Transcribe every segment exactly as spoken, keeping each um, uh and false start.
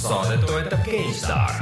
Saadet toetab GameStar.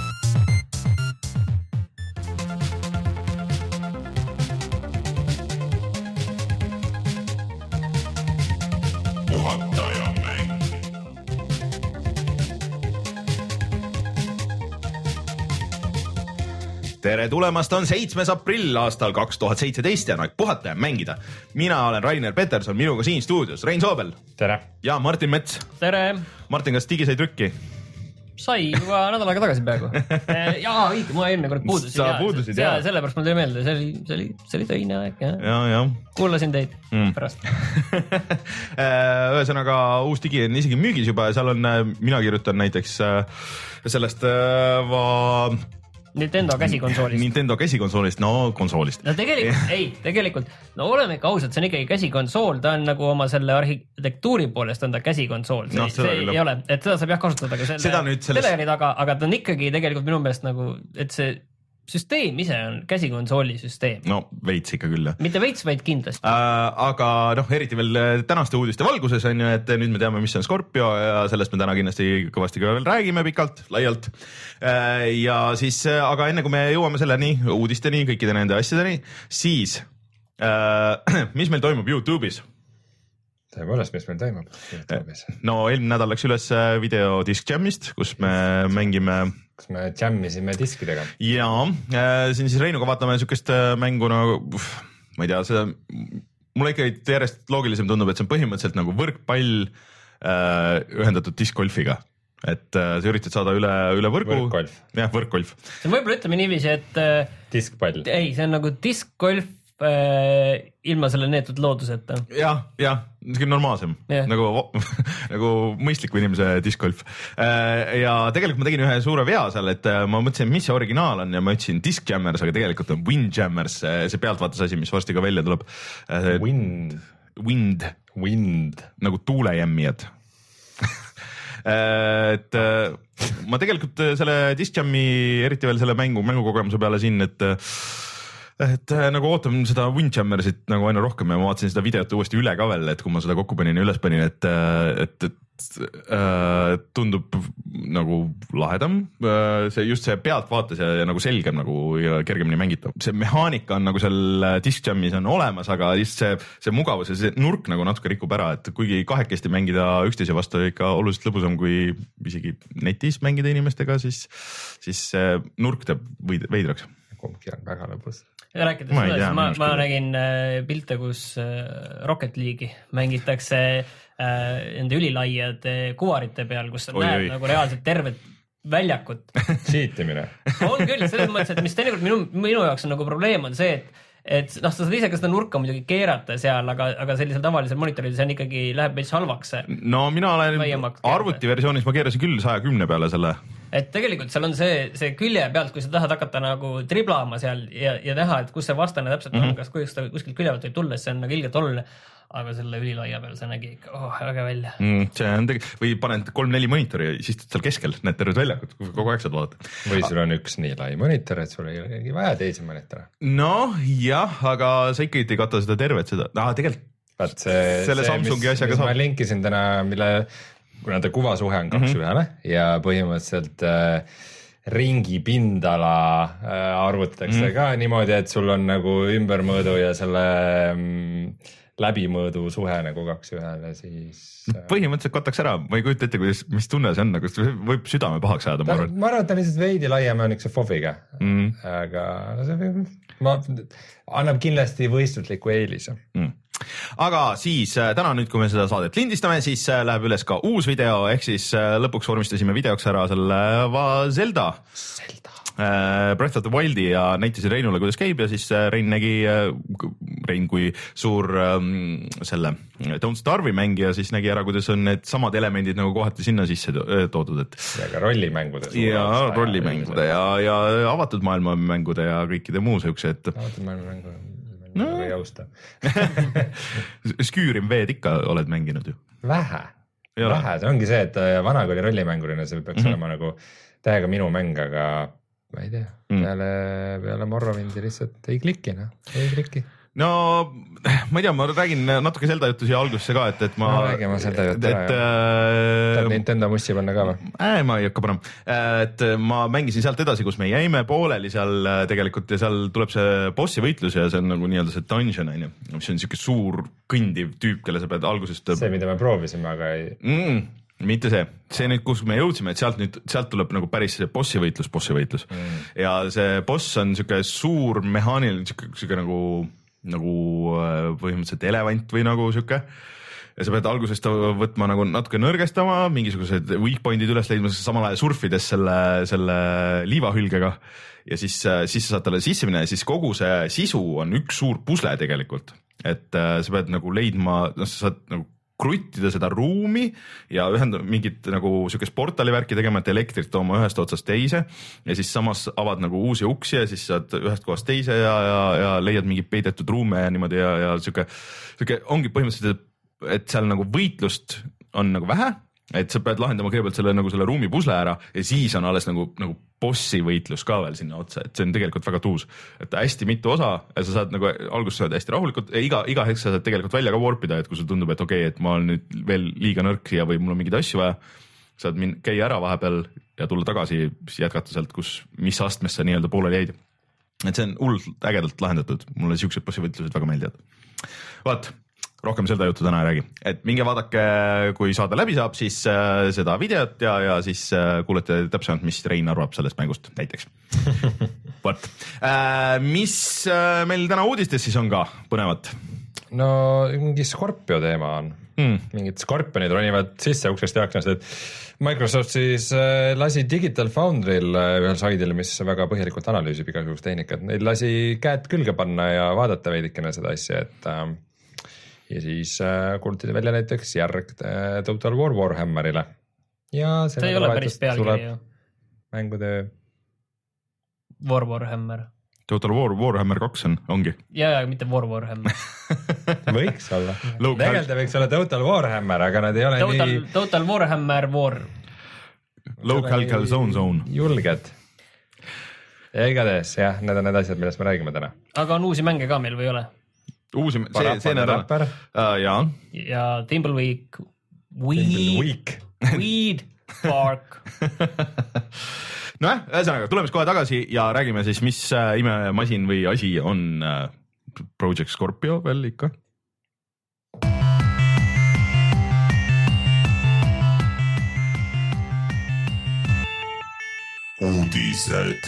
Tere tulemast, on seitsmes aprill aastal kaks tuhat seitseteist ja aeg puhata ja mängida. Mina olen Rainer Peterson, minuga siin stuudios Rein Soobel. Tere. Ja Martin Mets. Tere. Martin, kas digi sai trükki? Sai juba nädal aega tagasi peaaegu. Jaa, õige, ma eelmine kord puudusin. Sa puudusid, jah. Sellepärast mul tuli meelde, see oli, see oli, see oli töine aeg. Ja, ja. Kuulasin teid mm. pärast. Ühesõnaga, uus digi on isegi müügis juba ja seal on, mina kirjutan näiteks sellest va... Nintendo käsikonsoolist. Nintendo käsikonsoolist, no konsoolist. No tegelikult, ei, tegelikult, no oleme ikka ausad, see on ikkagi käsikonsool, ta on nagu oma selle arhitektuuri poolest on ta käsikonsool, see, no, see ei ole, et seda saab jah kasutada ka selle selles... teleri taga, aga ta on ikkagi tegelikult minu meelest nagu, et see süsteem ise on käsikonsooli süsteem. No veits ikka küll. Mitte veits, vaid kindlasti. Äh, aga noh, eriti veel tänaste uudiste valguses on ju, et nüüd me teame, mis on Scorpio ja sellest me täna kindlasti kõvasti ka veel räägime pikalt, laialt. Äh, ja siis, aga enne kui me jõuame selleni, uudisteni, kõikide nende asjadeni, siis äh, mis meil toimub YouTube'is? Tõepoolest, mis meil toimub YouTube'is? No eelmine nädal läks üles video Disc Jamist, kus me mängime... Kus me jammisime diskidega. Ja, siin siis Reinuga vaatame niisugust mängu nagu, ma ei tea, seda, mulle ikka järjest loogilisem tundub, et see on põhimõtteliselt nagu võrkpall äh, ühendatud diskgolfiga. Et äh, sa üritad saada üle, üle võrgu. Võrkgolf. Jah, võrkgolf. See on võib-olla ütleme niiviisi, et... Äh, diskpall. Ei, see on nagu diskgolf äh, ilma selle neetud looduseta. Jah, jah. See on normaalsem, yeah. nagu, nagu mõistliku inimese diskgolf. Ja tegelikult ma tegin ühe suure vea seal, et ma mõtlesin, mis see originaal on ja ma ütlesin Disc Jammers, aga tegelikult on Windjammers, see pealtvaates asi, mis varsti ka välja tuleb. Wind. Wind. Wind. Nagu tuulejämmijad. Et ma tegelikult selle Disc Jammi, eriti veel selle mängu, mängukogemuse peale siin, et et nagu ootan seda Windjammersit nagu aina rohkem ja ma vaatasin seda videot uuesti üle ka veel, et kui ma seda kokku panin ja üles panin, et, et, et äh, tundub nagu lahedam, see just see pealtvaates ja, ja nagu selgem nagu ja kergemini mängitav. See mehaanika on nagu seal Disc Jammis on olemas, aga just see, see mugavus ja see nurk nagu natuke rikub ära, et kuigi kahekesti mängida üksteise vastu ikka oluliselt lõbusam kui isegi netis mängida inimestega, siis, siis see nurk teeb veidraks. Kumbki on väga lõbus. Ja rääkides ma, seda, ma, ma nägin äh, pilte, kus äh, Rocket League'i mängitakse äh, enda ülilaiade kuvarite peal, kus sa näed nagu reaalselt tervet väljakut. Siitimine. On küll, selles mõttes, et mis teinekord minu, minu jaoks on nagu probleem on see, et et noh, sa saad ise ka seda nurka muidugi keerata seal, aga, aga sellisel tavalisel monitoril see on ikkagi läheb veits halvaks. No mina olen arvutiversioonis, ma keerasin küll saja kümne peale selle. Et tegelikult seal on see, see külje pealt, kui sa tahad hakata nagu triblama seal ja, ja näha, et kus see vastane täpselt mm-hmm. on, kas kuidas ta kuskilt külje pealt võib tulla, see on nagu ilgelt oluline. Aga selle ülilaia peal see nägi ikka oh, väga välja. Mm, see on tegi... Või paned kolm-neli monitori ja siis seal keskel, need terved väljakut, kogu aeg saad vaadata. Või sul on üks nii lai monitor, et sul ei ole vaja teisi monitore. No jah, aga sa ikka ei kata seda tervet seda. Ah, tegelikult Vaat see, selle see, Samsungi mis, asjaga mis saab. Ma linkisin täna, mille, kuna ta kuvasuhe on kaks mm-hmm. ühele ja põhimõtteliselt äh, ringi pindala äh, arvutatakse mm-hmm. ka niimoodi, et sul on nagu ümbermõõdu ja selle mm, läbimõõdu suhe nagu kaks ühele, siis... Põhimõtteliselt kataks ära, ma ei kujuta ette, kuidas, mis tunne see on, nagu võib südame pahaks ajada. Ma arvan, ma arvan, et ta lihtsalt veidi laiem on üks fofiga, mm. aga see võib, ma, annab kindlasti võistlusliku eelise. Mm. Aga siis täna nüüd, kui me seda saadet lindistame, siis läheb üles ka uus video, ehk siis lõpuks vormistasime videoks ära selle Zelda. Zelda. Breath of the Wildi ja näitasin Reinule, kuidas käib ja siis Rein nägi, Rein kui suur ähm, selle Don't Starve'i mängija, siis nägi ära, kuidas on need samad elemendid nagu kohati sinna sisse toodud. Et... Ja ka rollimängude. Ja rollimängude ja, ja avatud maailma mängude ja kõikide muu siukse. Et... Avatud maailma mängu no. ei jausta. Skyrim V-d ikka oled mänginud ju? Vähe. Vähe, see ongi see, et vanakooli rollimängurina see peaks mm-hmm. olema nagu täiega minu mäng, aga ma ei tea, peale, peale Morrowindi lihtsalt ei kliki, noh, ei kliki. No ma ei tea, ma räägin natuke Zelda juttu siia algusesse ka, et, et ma... No räägime Zelda juttu ära, jah. Nintendo mussi panna ka või? Äh, ma ei hakka panema, et ma mängisin sealt edasi, kus me jäime pooleli seal tegelikult ja seal tuleb see bossi võitlus ja see on nagu nii-öelda see dungeon on ju, mis on siuke suur kõndiv tüüp, kelle sa pead algusest. see, mida me proovisime, aga ei mm,. mitte see, see nüüd, kus me jõudsime, et sealt nüüd, sealt tuleb nagu päris see bossi võitlus, bossi võitlus mm. ja see boss on siuke suur mehaaniline, siuke, siuke nagu, nagu põhimõtteliselt elevant või nagu siuke. Ja sa pead algusest võtma nagu natuke nõrgestama, mingisugused weak point'id üles leidma, samal ajal surfides selle, selle liivahülgega ja siis, siis sa saad talle sisse minna ja siis kogu see sisu on üks suur pusle tegelikult, et sa pead nagu leidma, no sa saad nagu kruttida seda ruumi ja ühendada mingit nagu siukest portalivärki tegema, et elektrit tooma ühest otsast teise ja siis samas avad nagu uusi uksi ja siis saad ühest kohast teise ja, ja, ja leiad mingit peidetud ruume ja niimoodi ja, ja siuke, siuke ongi põhimõtteliselt, et seal nagu võitlust on nagu vähe, et sa pead lahendama kõigepealt selle nagu selle ruumi pusle ära ja siis on alles nagu, nagu bossi võitlus ka veel sinna otsa, et see on tegelikult väga tuus, et hästi mitu osa ja sa saad nagu alguses saad hästi rahulikult, iga, iga hetk sa saad tegelikult välja ka warpida, et kui sul tundub, et okei okay,, et ma olen nüüd veel liiga nõrk ja või mul on mingeid asju vaja, saad min-, käia ära vahepeal ja tulla tagasi, siis jätkata sealt, kus, mis astmes sa nii-öelda pooleli jäid. Et see on hullult ägedalt lahendatud, mulle siuksed bossi võitlused väga meeldivad. Vaat, rohkem seda juttu täna ei räägi, et minge vaadake, kui saada läbi saab, siis äh, seda videot ja, ja siis äh, kuulete täpsemalt, mis Rein arvab sellest mängust näiteks. Võt. Äh, mis äh, meil täna uudistes siis on ka põnevat? No mingi Scorpio teema on hmm. mingid Scorpionid ronivad sisse uksest ja aknast, et Microsoft siis äh, lasi Digital Foundry'l äh, ühel saidil, mis väga põhjalikult analüüsib igasugust tehnikat, neil lasi käed külge panna ja vaadata veidikene seda asja, et äh, ja siis äh, kuulutati välja näiteks järg äh, Total War Warhammerile. Ja see ei ole päris pealkiri ju. Mängude War Warhammer. Total War Warhammer kaks on, ongi. Ja, ja mitte War Warhammer. Võiks olla. Tegelikult võiks olla Total Warhammer, aga nad ei ole Total, nii... Total Warhammer War. Local Calzone Zone. Julged. Ja igatahes, jah, need on need asjad, millest me räägime täna. Aga on uusi mänge ka meil või ei ole? Uusi, see, see nädal. Uh, jaa. Ja Thimbleweed. Weed. Weed Park. Nojah, ühesõnaga, tuleme kohe tagasi ja räägime siis, mis äh, imemasin või asi on äh, Project Scorpio veel ikka. Uudised.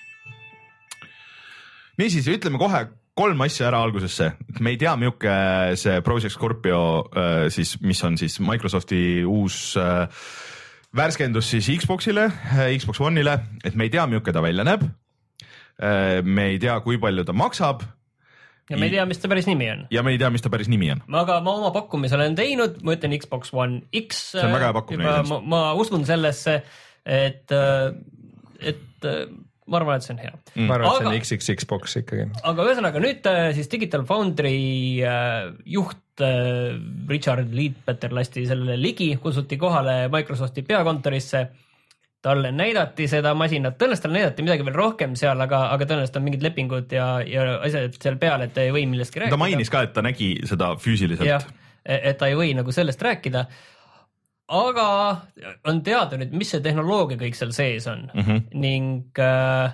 Niisiis, ütleme kohe kolm asja ära algusesse. Me ei tea, milline see Project Scorpio, äh, siis, mis on siis Microsofti uus äh, värskendus siis Xboxile, Xbox One'ile, et me ei tea, milline ta välja näeb. Me ei tea, kui palju ta maksab. Ja me ei tea, mis ta päris nimi on. Ja me ei tea, mis ta päris nimi on. Aga ma oma pakkumise olen teinud, ma ütlen Xbox One X. See on väga hea pakkumine. Ma, ma usun sellesse, et, et ma arvan, et see on hea. Mm. Ma arvan, et see on X X Xbox ikkagi. Aga ühesõnaga nüüd siis Digital Foundry juht Richard Leadbetter lasti sellele ligi, kutsuti kohale Microsofti peakontorisse, talle näidati seda masinat, tõenäoliselt talle näidati midagi veel rohkem seal, aga, aga tõenäoliselt on mingid lepingud ja, ja asjad seal peal, et ta ei või millestki rääkida. Ta mainis ka, et ta nägi seda füüsiliselt. Jah, et ta ei või nagu sellest rääkida, aga on teada nüüd, mis see tehnoloogia kõik seal sees on mm-hmm. ning äh,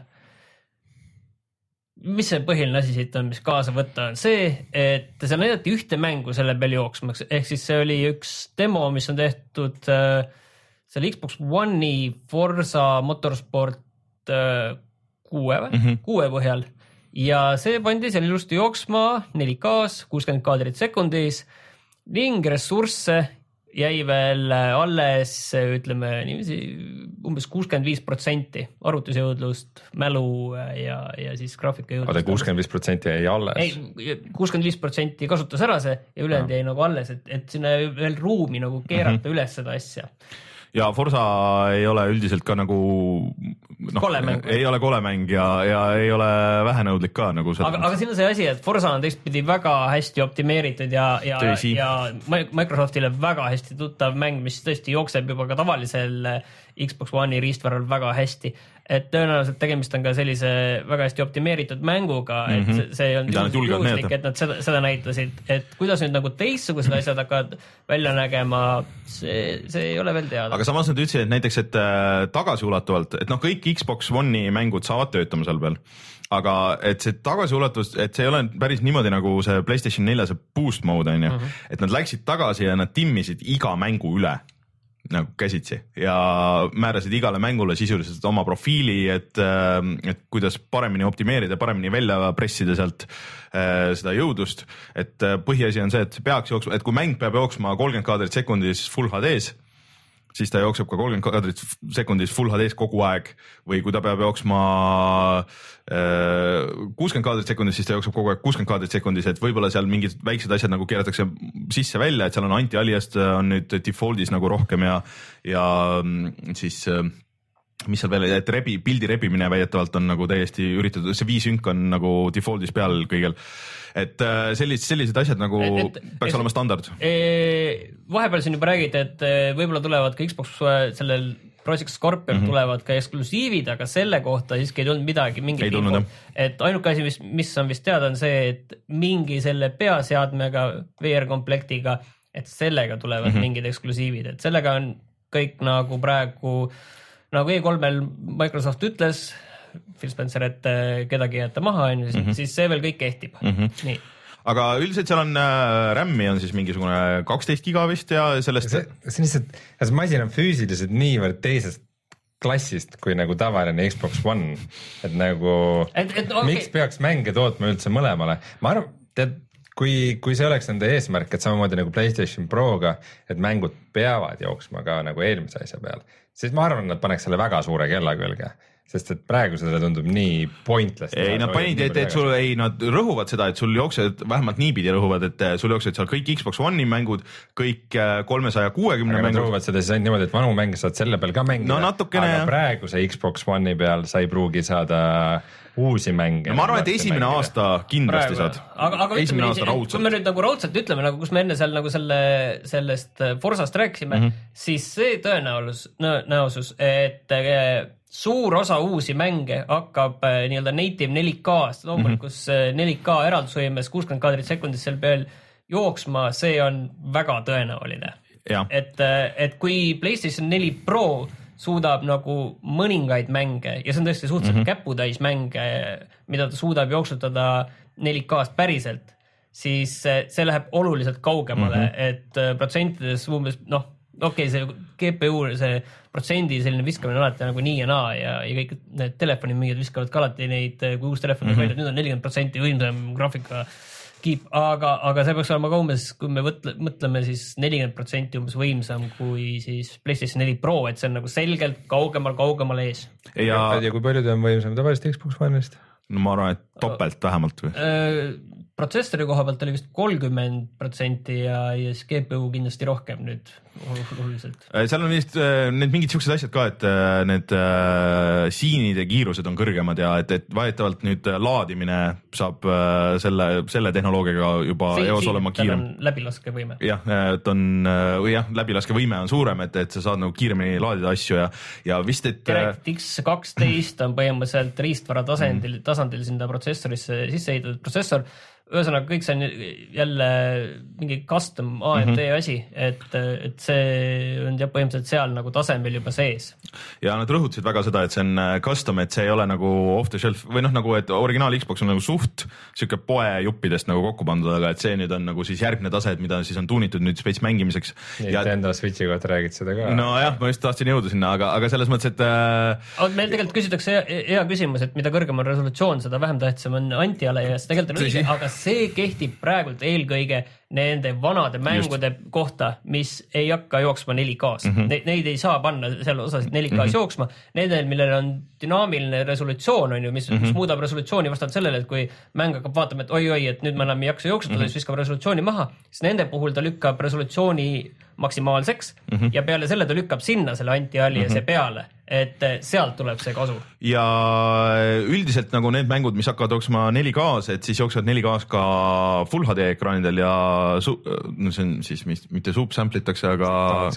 mis see põhiline asi siit on, mis kaasa võtta, on see, et seal näidati ühte mängu selle peal jooksmaks, ehk siis see oli üks demo, mis on tehtud äh, selle Xbox One'i Forza Motorsport äh, kuue, mm-hmm. kuue põhjal ja see pandi seal ilusti jooksma neli K-s, kuuskümmend kaadrit sekundis ning ressursse jäi veel alles, ütleme niiviisi, umbes kuuskümmend viis protsenti arvutusjõudlust, mälu ja, ja siis graafika jõudlust. Aga kuuskümmend viis protsenti jäi alles? Ei, kuuskümmend viis protsenti kasutas ära see ja ülejäänud jäi nagu alles, et, et sinna veel ruumi nagu keerata mm-hmm. üles seda asja. Ja Forza ei ole üldiselt ka nagu no, ei ole kolemäng ja, ja ei ole vähenõudlik ka nagu seda. Aga, aga siin on see asi, et Forza on teistpidi väga hästi optimeeritud ja, ja, ja Microsoftile väga hästi tuttav mäng, mis tõesti jookseb juba ka tavalisel Xbox One'i riistvaral väga hästi. et tõenäoliselt tegemist on ka sellise väga hästi optimeeritud mänguga, et mm -hmm. see on juhuslik, et nad seda, seda näitasid, et kuidas nüüd nagu teistsugused asjad hakkavad välja nägema, see, see ei ole veel teada. aga samas nad ütlesid, et näiteks, et äh, tagasiulatuvalt, et noh, kõik Xbox One'i mängud saavad töötama seal peal, aga et see tagasiulatus, et see ei ole päris niimoodi nagu see PlayStation neljal see boost mode on ju, mm -hmm. et nad läksid tagasi ja nad timmisid iga mängu üle nagu käsitsi ja määrasid igale mängule sisuliselt oma profiili, et, et kuidas paremini optimeerida, paremini välja pressida sealt äh, seda jõudlust, et põhiasi on see, et peaks jooksma, et kui mäng peab jooksma kolmkümmend kaadrit sekundis full H D-s, siis ta jookseb ka kolmkümmend kaadrit sekundis full H D-s kogu aeg või kui ta peab jooksma kuuskümmend kaadrit sekundis, siis ta jookseb kogu aeg kuuskümmend kaadrit sekundis, et võib-olla seal mingid väiksed asjad nagu keeratakse sisse-välja, et seal on anti-aliast on nüüd default'is nagu rohkem ja, ja siis mis seal veel, et rebi, pildi rebimine väidetavalt on nagu täiesti üritatud, see viisünk on nagu default'is peal kõigil. Et sellised, sellised asjad nagu et, et, peaks et, olema standard. Vahepeal siin juba räägid, et võib-olla tulevad ka Xbox sellel Project Scorpion mm -hmm. tulevad ka eksklusiivid, aga selle kohta siiski ei tulnud midagi, mingit info. Et ainuke asi, mis, mis on vist teada, on see, et mingi selle peaseadmega V R-komplektiga, et sellega tulevad mm -hmm. mingid eksklusiivid, et sellega on kõik nagu praegu, nagu E kolmel Microsoft ütles, Phil Spencer, et kedagi jätta maha, on ju, mm -hmm. siis see veel kõik kehtib mm. -hmm. Nii. Aga üldiselt seal on äh, RAM-i on siis mingisugune kaksteist giga vist ja sellest see, see lihtsalt, see masin on füüsiliselt niivõrd teisest klassist kui nagu tavaline Xbox One, et nagu et, et, okay. miks peaks mänge tootma üldse mõlemale, ma arvan, tead, kui, kui see oleks nende eesmärk, et samamoodi nagu PlayStation Proga, et mängud peavad jooksma ka nagu eelmise asja peal, siis ma arvan, nad paneks selle väga suure kella külge. Sest et praegu seda tundub nii pointless. Ei, nad panid, et, et sul ei, nad rõhuvad seda, et sul jooksed, vähemalt niipidi rõhuvad, et sul jooksed seal kõik Xbox One'i mängud, kõik kolmesaja kuuekümne mängud. Aga nad rõhuvad seda siis niimoodi, et vanu mänge saad selle peal ka mängida. No natukene. Aga praegu see Xbox One'i peal sa ei pruugi saada uusi mänge. No, ma arvan, et esimene mängida. Aasta kindlasti praegu. Saad. Aga, aga esimene aasta raudselt. Kui me nüüd nagu raudselt ütleme, nagu kus me enne seal nagu selle, sellest Forsast rääkisime, mm -hmm. siis see tõenäosus, näosus, et suur osa uusi mänge hakkab äh, nii-öelda native neli K-st, loomulikus mm -hmm. neli K eraldusvõimes kuuskümmend kaadrit sekundis seal peal jooksma, see on väga tõenäoline. Et, et kui PlayStation neli Pro suudab nagu mõningaid mänge ja see on tõesti suhteliselt mm -hmm. käputäis mänge, mida ta suudab jooksutada neli K-st päriselt, siis see läheb oluliselt kaugemale, mm -hmm. et protsentides umbes, noh, okei okay,, see G P U, see protsendi selline viskamine alati nagu nii ja naa ja, ja kõik need telefonimüüjad viskavad ka alati neid, kui uus telefon mm -hmm. välja, nüüd on nelikümmend protsenti võimsam graafika kiip, aga, aga see peaks olema ka umbes, kui me võtle, mõtleme siis nelikümmend protsenti umbes võimsam kui siis PlayStation neli Pro, et see on nagu selgelt kaugemal, kaugemal ees. Ja, ja kui palju ta on võimsam tavaliselt Xbox One'ist? No ma arvan, et topelt vähemalt või? Protsessori koha pealt oli vist kolmkümmend protsenti ja, ja siis G P U kindlasti rohkem nüüd oluliselt. Seal on vist need mingid siuksed asjad ka, et need äh, siinide kiirused on kõrgemad ja et, et vahetavalt nüüd laadimine saab äh, selle, selle tehnoloogiaga juba siin, eos siin, olema kiirem. Läbilaskevõime. Jah, et on, või jah, läbilaskevõime on suurem, et, et sa saad nagu kiiremini laadida asju ja, ja vist, et DirectX kaksteist on põhimõtteliselt riistvara tasandil, mm. tasandil sinna protsessorisse sisse ehitatud protsessor. Ühesõnaga kõik see on jälle mingi custom A M D mm -hmm. asi, et, et see on jah põhimõtteliselt seal nagu tasemel juba sees. Ja nad rõhutasid väga seda, et see on custom, et see ei ole nagu off the shelf või noh, nagu et originaal Xbox on nagu suht siuke poe juppidest nagu kokku pandud, aga et see nüüd on nagu siis järgmine tase, et mida siis on tuunitud nüüd veits mängimiseks. Ja enda Switchi kohta räägid seda ka. No jah, ma just tahtsin jõuda sinna, aga, aga selles mõttes, et äh... meil tegelikult küsitakse hea, hea küsimus, et mida kõrgem on resolutsioon, seda vähem tähtsam on anti-ala ja see tegelikult on õige, aga see kehtib praegult eelkõige nende vanade mängude Just. kohta, mis ei hakka jooksma neli K-s. Mm -hmm. Ne, neid ei saa panna seal osasid neli K-s mm -hmm. jooksma. Nendel, millel on dünaamiline resolutsioon, on ju, mis, mm -hmm. mis muudab resolutsiooni vastavalt sellele, et kui mäng hakkab vaatama, et oi-oi, et nüüd ma enam ei jaksa jooksutada, mm -hmm. siis viskab resolutsiooni maha, siis nende puhul ta lükkab resolutsiooni maksimaalseks mm -hmm. ja peale selle ta lükkab sinna selle anti-aliase mm -hmm. peale. et sealt tuleb see kasu. Ja üldiselt nagu need mängud, mis hakkavad jooksma neli K-s, et siis jooksevad neli K-s ka Full H D ekraanidel ja su, no see on siis mitte subsample itakse, aga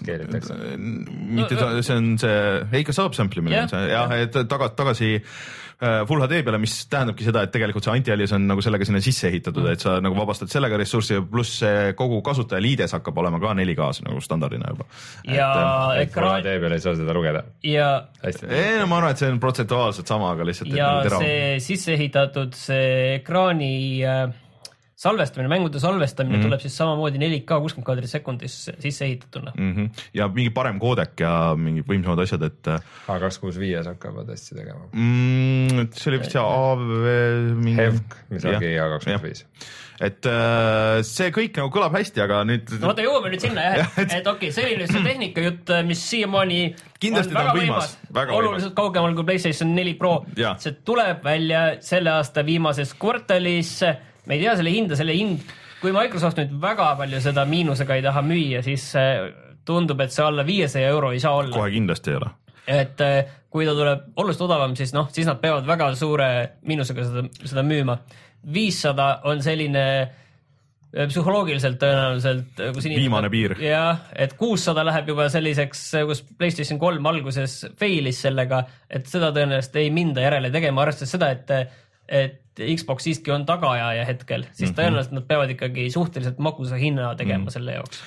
mitte, see on see, ei ka subsample'imine yeah, on see, jah, et taga, tagasi Full H D peale, mis tähendabki seda, et tegelikult see anti-alias on nagu sellega sinna sisse ehitatud, mm. et sa nagu vabastad sellega ressurssi, pluss see kogu kasutaja liides hakkab olema ka neli K-s nagu standardina juba. Ja et, et ekraan... Full H D peale ei saa seda lugeda. Ja... Ei, no ma arvan, et see on protsentuaalselt sama, aga lihtsalt... Ja see sisse ehitatud see ekraani salvestamine, mängude salvestamine mm -hmm. tuleb siis samamoodi neli K kuuskümmend kaadrit sekundis sisse ehitatuna. Mm -hmm. Ja mingi parem koodek ja mingi võimsamad asjad, et... H kaks kuuskümmend viis hakkavad hästi tegema. Mm, see oli vist see A V... Mingi... Hevk, mis ongi H kaks kuuskümmend viis. Et see kõik nagu kõlab hästi, aga nüüd... No vaata, jõuame nüüd sinna, jah, et, et okei, okay, see oli see tehnika jutt, mis siiamaani kindlasti on väga võimas, võimas, oluliselt kaugemal kui PlayStation neli Pro. Ja. See tuleb välja selle aasta viimases kvartalis. Me ei tea selle hinda, selle hind, kui Microsoft nüüd väga palju seda miinusega ei taha müüa, siis tundub, et see alla viiesaja euro ei saa olla. Kohe kindlasti ei ole. Et kui ta tuleb oluliselt odavam, siis noh, siis nad peavad väga suure miinusega seda, seda müüma. viissada on selline psühholoogiliselt tõenäoliselt kus inimene, viimane piir. Jah, et kuussada läheb juba selliseks, kus PlayStation kolm alguses failis sellega, et seda tõenäoliselt ei minda järele tegema, arvestades seda, et et Xbox siiski on tagaajaja hetkel, siis tõenäoliselt nad peavad ikkagi suhteliselt magusa hinna tegema mm. selle jaoks.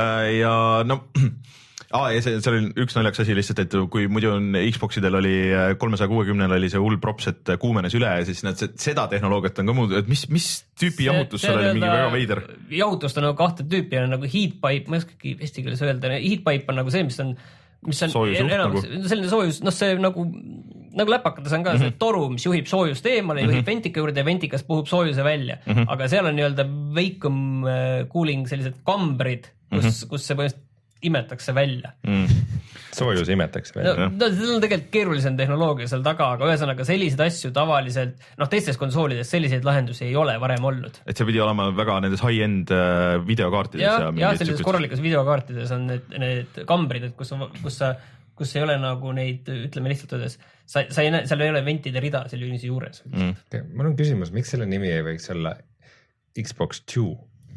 Ja no ah, ja see, see oli üks naljaks asi lihtsalt, et kui muidu on Xboxidel oli kolmesaja kuuekümnel oli see hull props, et kuumenes üle ja siis nad seda tehnoloogiat on ka muud, et mis, mis tüüpi jahutus seal oli mingi väga veider? Jahutust on nagu kahte tüüpi, on nagu heatpipe, ma ei oskagi eesti keeles öelda, heatpipe on nagu see, mis on mis on soojusjuht enam, nagu selline soojus, noh see nagu nagu läpakates on ka mm -hmm. see toru, mis juhib soojust eemale, juhib mm -hmm. ventika juurde ja ventikas puhub soojuse välja mm, -hmm. aga seal on nii-öelda veikum cooling sellised kambrid, kus, mm -hmm. kus see põhimõtteliselt imetakse välja mm. soojus imetakse välja no, no, see on tegelikult keerulisem tehnoloogia seal taga, aga ühesõnaga selliseid asju tavaliselt noh, teistes konsoolides selliseid lahendusi ei ole varem olnud. Et see pidi olema väga nendes high-end videokaartides ja, ja, ja sellises korralikus videokaartides on need, need kambrid, et kus, kus sa kus ei ole nagu neid, ütleme lihtsalt öeldes, sa, sa ei näe, seal ei ole ventide rida selle ünise juures mm. okay, mul on küsimus, miks selle nimi ei võiks olla Xbox two?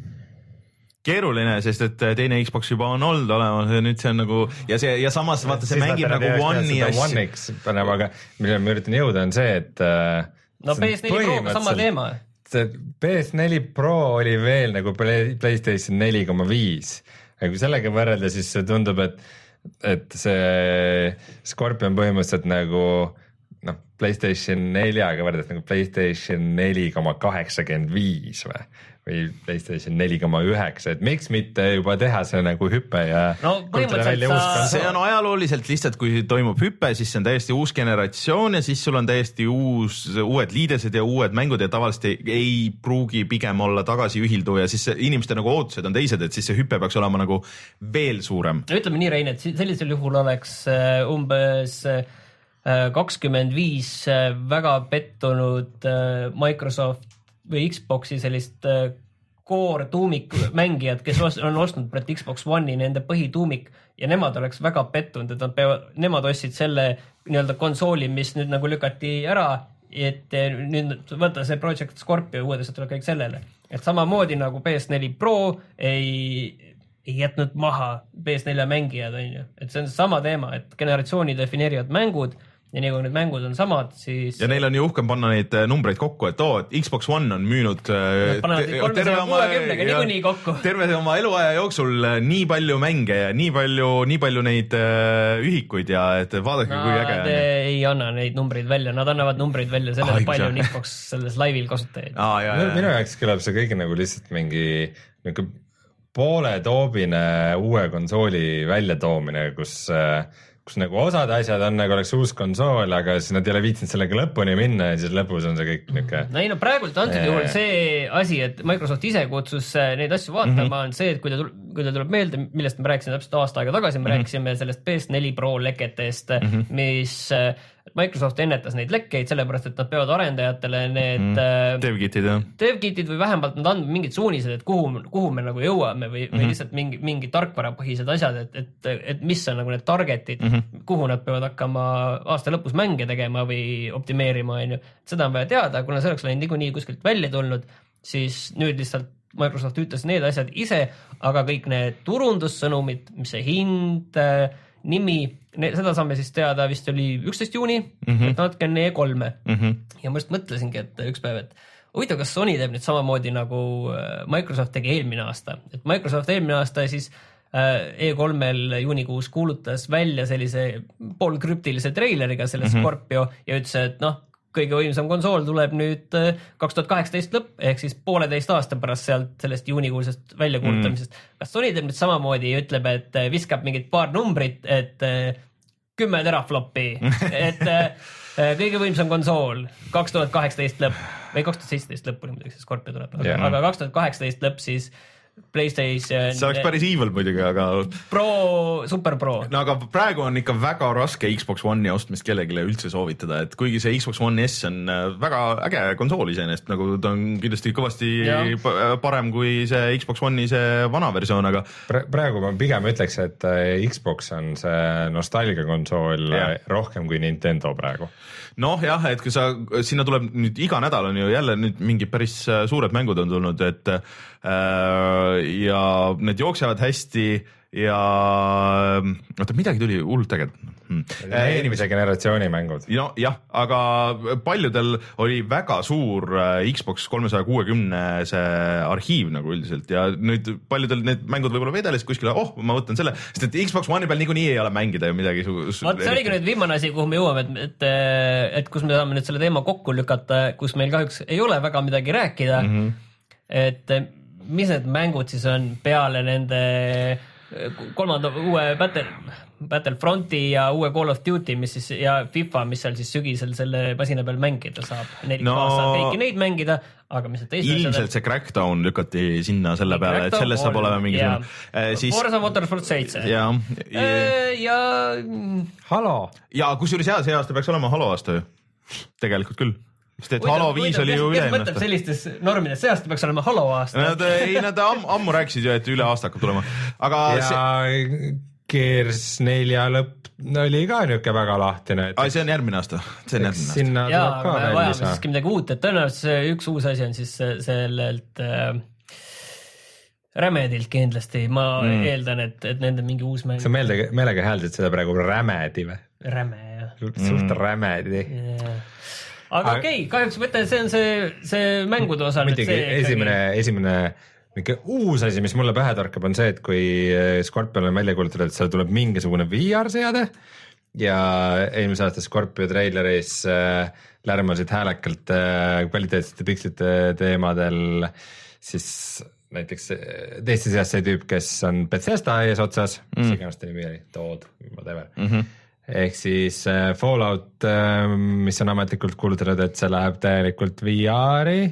Keeruline, sest et teine Xbox juba on olnud olemas ja nüüd see on nagu ja see ja samas vaata see mängib nagu One'i ja One X paneb, aga millele ma üritan jõuda on see, et no P S neli Pro sama teema. P S neli Pro oli veel nagu PlayStation neli koma viis, aga kui sellega võrrelda, siis see tundub, et et see Scorpion põhimõtteliselt nagu noh, PlayStation neljaga võrreldes nagu PlayStation neli koma kaheksakümmend viis või või PlayStation neli koma üheksa, et miks mitte juba teha see nagu hüpe ja no, sa... see on ajalooliselt lihtsalt, kui toimub hüpe, siis see on täiesti uus generatsioon ja siis sul on täiesti uus, uued liidesed ja uued mängud ja tavaliselt ei, ei pruugi pigem olla tagasiühildu ja siis inimeste nagu ootused on teised, et siis see hüpe peaks olema nagu veel suurem. Ütleme nii, Rein, et sellisel juhul oleks umbes kakskümmend viis väga pettunud Microsoft või Xboxi sellist core tuumik mängijad, kes on ostnud Xbox One'i, nende põhituumik ja nemad oleks väga pettunud, et nad peavad, nemad ostsid selle nii-öelda konsooli, mis nüüd nagu lükati ära, et nüüd võtta see Project Scorpio uuedest tuleb kõik sellele. Et samamoodi nagu P S neli Pro ei, ei jätnud maha P S neli mängijad, on ju. Et see on sama teema, et generatsiooni defineerivad mängud ja nii kui need mängud on samad, siis... Ja neil on ju uhkem panna neid numbreid kokku, et oo, et Xbox One on müünud terve oma, terve oma eluaja jooksul nii palju mänge ja nii palju, nii palju neid uh, ühikuid ja et vaadake, kui äge on. Ei anna neid numbreid välja, nad annavad numbreid välja sellele, palju on Xbox selles laivil kasutajaid. Ah, ja, ja. Minu jaoks kõlab see kõige nagu lihtsalt mingi nagu poole toobine uue konsooli väljatoomine, kus... Uh, kus nagu osad asjad on nagu oleks uus konsool, aga siis nad ei ole viitsinud sellega lõpuni minna ja siis lõpus on see kõik niuke. No ei no praegult antud juhul see asi, et Microsoft ise kutsus neid asju vaatama, mm-hmm. on see, et kui ta tuleb, kui ta tuleb meelde, millest me rääkisime täpselt aasta aega tagasi, me mm-hmm. rääkisime sellest P S neli Pro leketest, mm-hmm. mis Microsoft ennetas neid lekkeid, sellepärast et nad peavad arendajatele need mm, dev-kitid, dev-kitid või vähemalt nad andma mingid suunised, et kuhu, kuhu me nagu jõuame või, või mm -hmm. lihtsalt mingi, mingi tarkvarapõhised asjad, et, et, et mis on nagu need targetid, mm -hmm. kuhu nad peavad hakkama aasta lõpus mänge tegema või optimeerima, on ju. Seda on vaja teada, kuna see oleks läinud niikuinii kuskilt välja tulnud, siis nüüd lihtsalt Microsoft ütles need asjad ise, aga kõik need turundussõnumid, mis see hind, nimi, seda saame siis teada, vist oli üksteist juuni, mm -hmm. et natuke enne E kolme mm. -hmm. Ja ma just mõtlesingi, et üks päev, et huvitav, kas Sony teeb nüüd samamoodi nagu Microsoft tegi eelmine aasta, et Microsoft eelmine aasta siis E kolmel juunikuus kuulutas välja sellise poolkrüptilise treileriga selle mm -hmm. Scorpio ja ütles, et noh, kõige võimsam konsool tuleb nüüd kaks tuhat kaheksateist lõpp, ehk siis pooleteist aasta pärast sealt sellest juunikuulsest väljakuulutamisest. Mm. Kas Sony teeb nüüd samamoodi ja ütleb, et viskab mingid paar numbrit, et kümme teraflopi, et kõige võimsam konsool kaks tuhat kaheksateist lõpp või kaks tuhat seitseteist lõpp oli muidugi see Scorpio tuleb, yeah. aga kaks tuhat kaheksateist lõpp siis PlayStation. See oleks päris evil muidugi, aga Pro, Super Pro. No aga praegu on ikka väga raske Xbox One'i ostmist kellelegi üldse soovitada, et kuigi see Xbox One S on väga äge konsool iseenesest, nagu ta on kindlasti kõvasti ja. parem kui see Xbox One'i see vana versioon, aga praegu ma pigem ütleks, et Xbox on see nostalgia konsool ja. rohkem kui Nintendo praegu. Noh jah, et kui sa, sinna tuleb nüüd iga nädal on ju jälle nüüd mingid päris suured mängud on tulnud, et äh, ja need jooksevad hästi ja oota, midagi tuli hullult äged hmm.. eelmise generatsiooni mängud. No, jah, aga paljudel oli väga suur Xbox kolmesaja kuuekümne see arhiiv nagu üldiselt ja nüüd paljudel need mängud võib-olla vedelesid kuskile, oh, ma võtan selle, sest et Xbox One'i peal niikuinii ei ole mängida ju midagi. Vaat see oligi nüüd viimane asi, kuhu me jõuame, et, et, et kus me saame nüüd selle teema kokku lükata, kus meil kahjuks ei ole väga midagi rääkida, mm -hmm. et mis need mängud siis on peale nende kolmanda uue Battle, Battlefronti ja uue Call of Duty, mis siis ja FIFA, mis seal siis sügisel selle masina peal mängida saab. Neil no, saab kõiki neid mängida, aga mis need teised ilmselt see Crackdown lükati sinna selle peale, et sellest saab olema mingisugune äh, siis... Forza Motorsport seitse ja, ja... Äh, ja... Halo ja kusjuures hea, see aasta peaks olema Halo aasta ju tegelikult küll. Sest et Halo viis oli ju üle mõtleb sellistes normides, see aasta peaks olema Halo aasta. Nad, ei, nad am, ammu rääkisid ju, et üle aasta hakkab tulema. Aga ja see... Gears nelja lõpp oli ka niuke väga lahtine. Ai, see on järgmine aasta. See on järgmine aasta. Sinna ja, aga me vajame siiski midagi uut, et tõenäoliselt üks uus asi on siis sellelt äh, Remedilt kindlasti. Ma mm. eeldan, et, et nende mingi uus mäng. Sa meelde, meelega hääldasid seda praegu Remedi või? Reme, jah. Suht mm. Remedi. Yeah. Aga okei, okay, kahjuks mõte, see on see, see mängude osa. Midagi, esimene, esimene mingi uus asi, mis mulle pähe tarkab, on see, et kui Scorpion on välja kuulutatud, et seal tuleb mingisugune V R-seade ja eelmise aasta Scorpio traileris äh, lärmasid häälekalt äh, kvaliteetsete pikslite teemadel, siis näiteks teiste seas see tüüp, kes on Bethesda ees otsas, mis mm. iganes ta nimi oli, Todd, whatever. Mm -hmm. ehk siis äh, Fallout, äh, mis on ametlikult kuulutatud, et see läheb täielikult V R-i.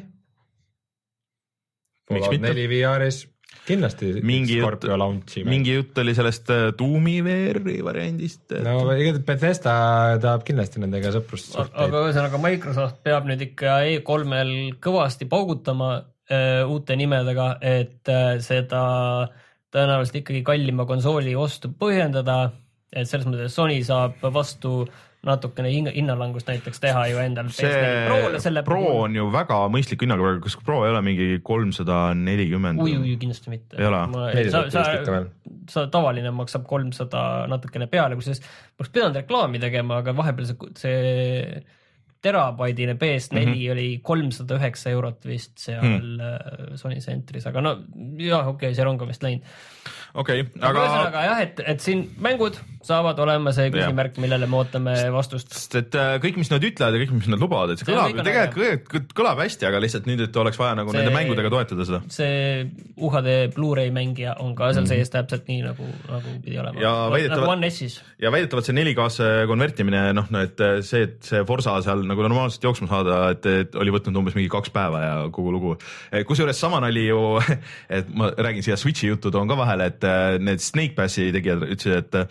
Fallout neli V R-is, kindlasti mingi jutt, mingi jutt oli sellest Doomi V R-i variandist. Et... No igatahes Bethesda tahab kindlasti nendega sõprust. Aga ühesõnaga Microsoft peab nüüd ikka E kolmel kõvasti paugutama äh, uute nimedega, et äh, seda tõenäoliselt ikkagi kallima konsooli ostu põhjendada, et selles mõttes Sony saab vastu natukene hinnalangust näiteks teha ju endal. See selle Pro puhul. On ju väga mõistlik hinnaga, kas Pro ei ole mingi kolmsada nelikümmend? Ui, ui, kindlasti mitte. Ei ole? Ma, sa, sa, sa tavaline maksab kolmsada natukene peale, kus siis peaks pidanud reklaami tegema, aga vahepeal see, see terabaidine P S neli mm-hmm. oli kolmsada üheksa eurot vist seal mm. Sony Centris, aga no jah, okei okay,, see rong on vist läinud. Okei, okay, aga... aga jah, et, et siin mängud saavad olema see küsimärk, millele me ootame vastust. Sest et kõik, mis nad ütlevad ja kõik, mis nad lubavad, et see, see kõlab, tegelikult kõlab hästi, aga lihtsalt nüüd, et oleks vaja nagu see, nende mängudega toetada seda. See U H D Blu-ray mängija on ka seal mm. sees täpselt nii, nagu, nagu pidi olema. Ja väidetavalt, nagu One S-is. Ja väidetavalt see neli K-se konvertimine, noh, et see, et see Forza seal nagu normaalselt jooksma saada, et, et oli võtnud umbes mingi kaks päeva ja kogu lugu. Kusjuures saman oli ju, et ma räägin siia Switchi juttu toon ka vahele, et need Snake Passi tegijad ütlesid, et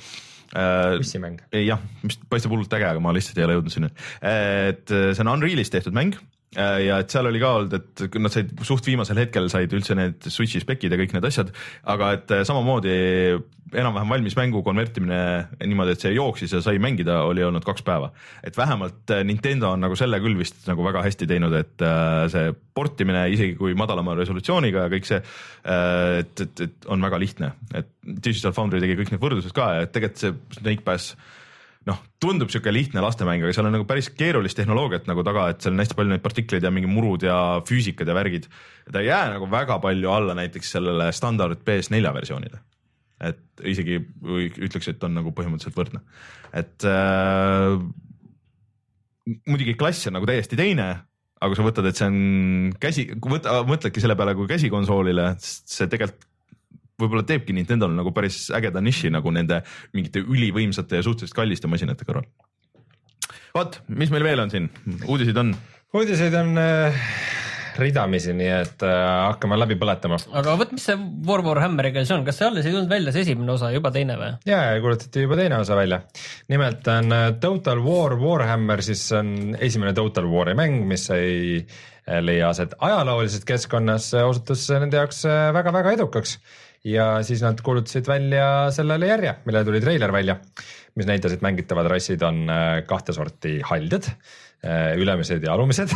Pissimäng. jah, mis paistab hullult äge, aga ma lihtsalt ei ole jõudnud sinna. Et see on Unrealis tehtud mäng ja et seal oli ka olnud, et nad said suht viimasel hetkel said üldse need Switchi spekid ja kõik need asjad, aga et samamoodi enam-vähem valmis mängu konvertimine niimoodi, et see jooksis ja sai mängida, oli olnud kaks päeva. Et vähemalt Nintendo on nagu selle küll vist nagu väga hästi teinud, et see portimine isegi kui madalama resolutsiooniga ja kõik see, et, et, et on väga lihtne. Et Digital Foundry tegi kõik need võrdlused ka ja et tegelikult see Snake Pass noh, tundub siuke lihtne lastemäng, aga seal on nagu päris keerulist tehnoloogiat nagu taga, et seal on hästi palju neid partikleid ja mingi murud ja füüsikad ja värgid. Ta ei jää nagu väga palju alla näiteks sellele standard P S four versioonile. Et isegi ütleks, et on nagu põhimõtteliselt võrdne. Et äh, muidugi klass on nagu täiesti teine, aga sa võtad, et see on käsi, võta, mõtledki selle peale kui käsikonsoolile, see tegelikult võib-olla teebki Nintendol nagu päris ägeda niši nagu nende mingite ülivõimsate ja suhteliselt kalliste masinate kõrval. Vaat, mis meil veel on siin? Uudiseid on? Uudiseid on äh, ridamisi, nii et äh, hakkame läbi põletama. Aga võt, mis see War Warhammeriga see on? Kas see alles ei tulnud välja see esimene osa, juba teine või? Jaa, kuulutati juba teine osa välja. Nimelt on Total War Warhammer, siis on esimene Total War'i mäng, mis ei leia aset ajalooliselt keskkonnas, osutus nende jaoks väga-väga edukaks. Ja siis nad kuulutasid välja sellele järje, mille tuli treiler välja, mis näitas, et mängitavad rassid on kahte sorti haldjad, ülemised ja alumised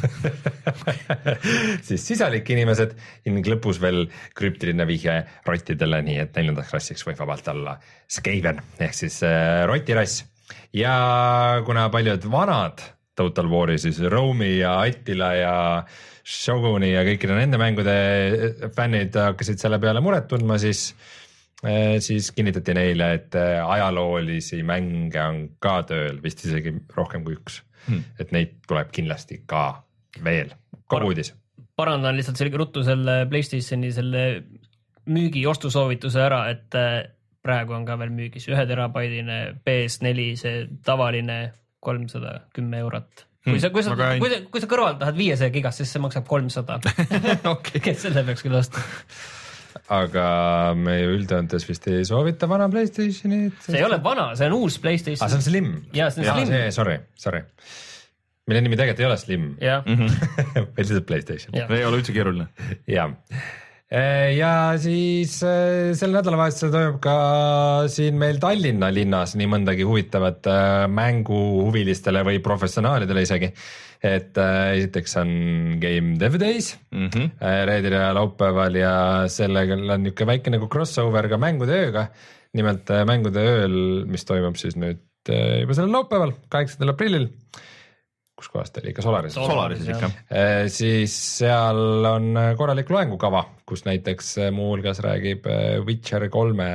siis sisalik inimesed ning lõpus veel krüptiline vihje rottidele, nii et neljandaks rassiks võib vabalt olla Skaven ehk siis rotirass. Ja kuna paljud vanad Total War'i siis Rome'i ja Attila ja Shoguni ja kõikide nende mängude fännid hakkasid selle peale muret tundma, siis, siis kinnitati neile, et ajaloolisi mänge on ka tööl, vist isegi rohkem kui üks. Hmm. Et neid tuleb kindlasti ka veel. Kogu uudis. Parandan lihtsalt selge ruttu selle PlayStationi selle müügi ostusoovituse ära, et praegu on ka veel müügis ühe terabaidine P S four, see tavaline kolmsada kümme eurot. Kui sa, kui, sa, kui, sa, kui sa kõrval tahad viiesaja gigast, siis see maksab kolmsada. Okay. Kes selle peaks küll osta? Aga me üldjoontes vist ei soovita vana PlayStationit. See ei ole vana, see on uus PlayStation. Ah, see on Slim. Ja, see on ja, Slim. See, sorry, sorry. Mille nimi tegelikult ei ole Slim. Ja. Veel lihtsalt PlayStation. Ja. Ei ole üldse keeruline. Ja. Ja siis sel nädalavahetusel toimub ka siin meil Tallinna linnas nii mõndagi huvitavat mänguhuvilistele või professionaalidele isegi. Et esiteks on Game Dev Days mm-hmm. reedel ja laupäeval ja sellega on niisugune väike nagu crossover ka mängude ööga. Nimelt mängude ööl, mis toimub siis nüüd juba sellel laupäeval, kaheksandal aprillil. Kus kohast oli ikka Solaris? Solaris ikka. Siis seal on korralik loengukava, kus näiteks muuhulgas räägib Witcher kolme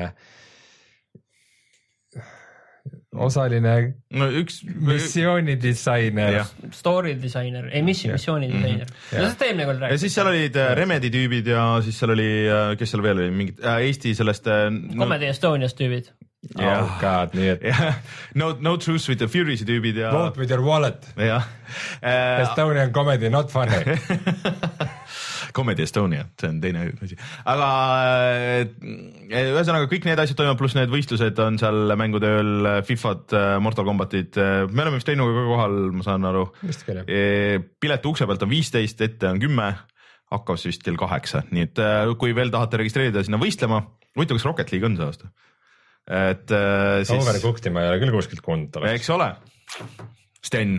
osaline no, üks, missioonidisainer. Story disainer, ei missiooni disainer. No, see teemne küll räägib. Ja siis seal olid Remedy tüübid ja siis seal oli, kes seal veel oli, mingid Eesti sellest... Comedy no, Estonias tüübid. Yeah. Oh god, nii et yeah. no, no Truth with the Fury'si tüübid ja Vote with your wallet yeah. uh, Estonian comedy, not funny Comedy Estonia, see on teine asi. Aga ühesõnaga kõik need asjad toimuvad, pluss need võistlused on seal mängude ööl, FIFAd, Mortal Kombatid. Me oleme vist teinud ka kohal, ma saan aru. Pilet ukse pealt on viisteist, ette on kümme, hakkas vist kell kaheksa. Nii et kui veel tahate registreerida sinna võistlema, võitu kas Rocket League on see aasta. Et siis... Overcooked ma ei ole küll kuskilt kuulnud. Eks ole, Sten.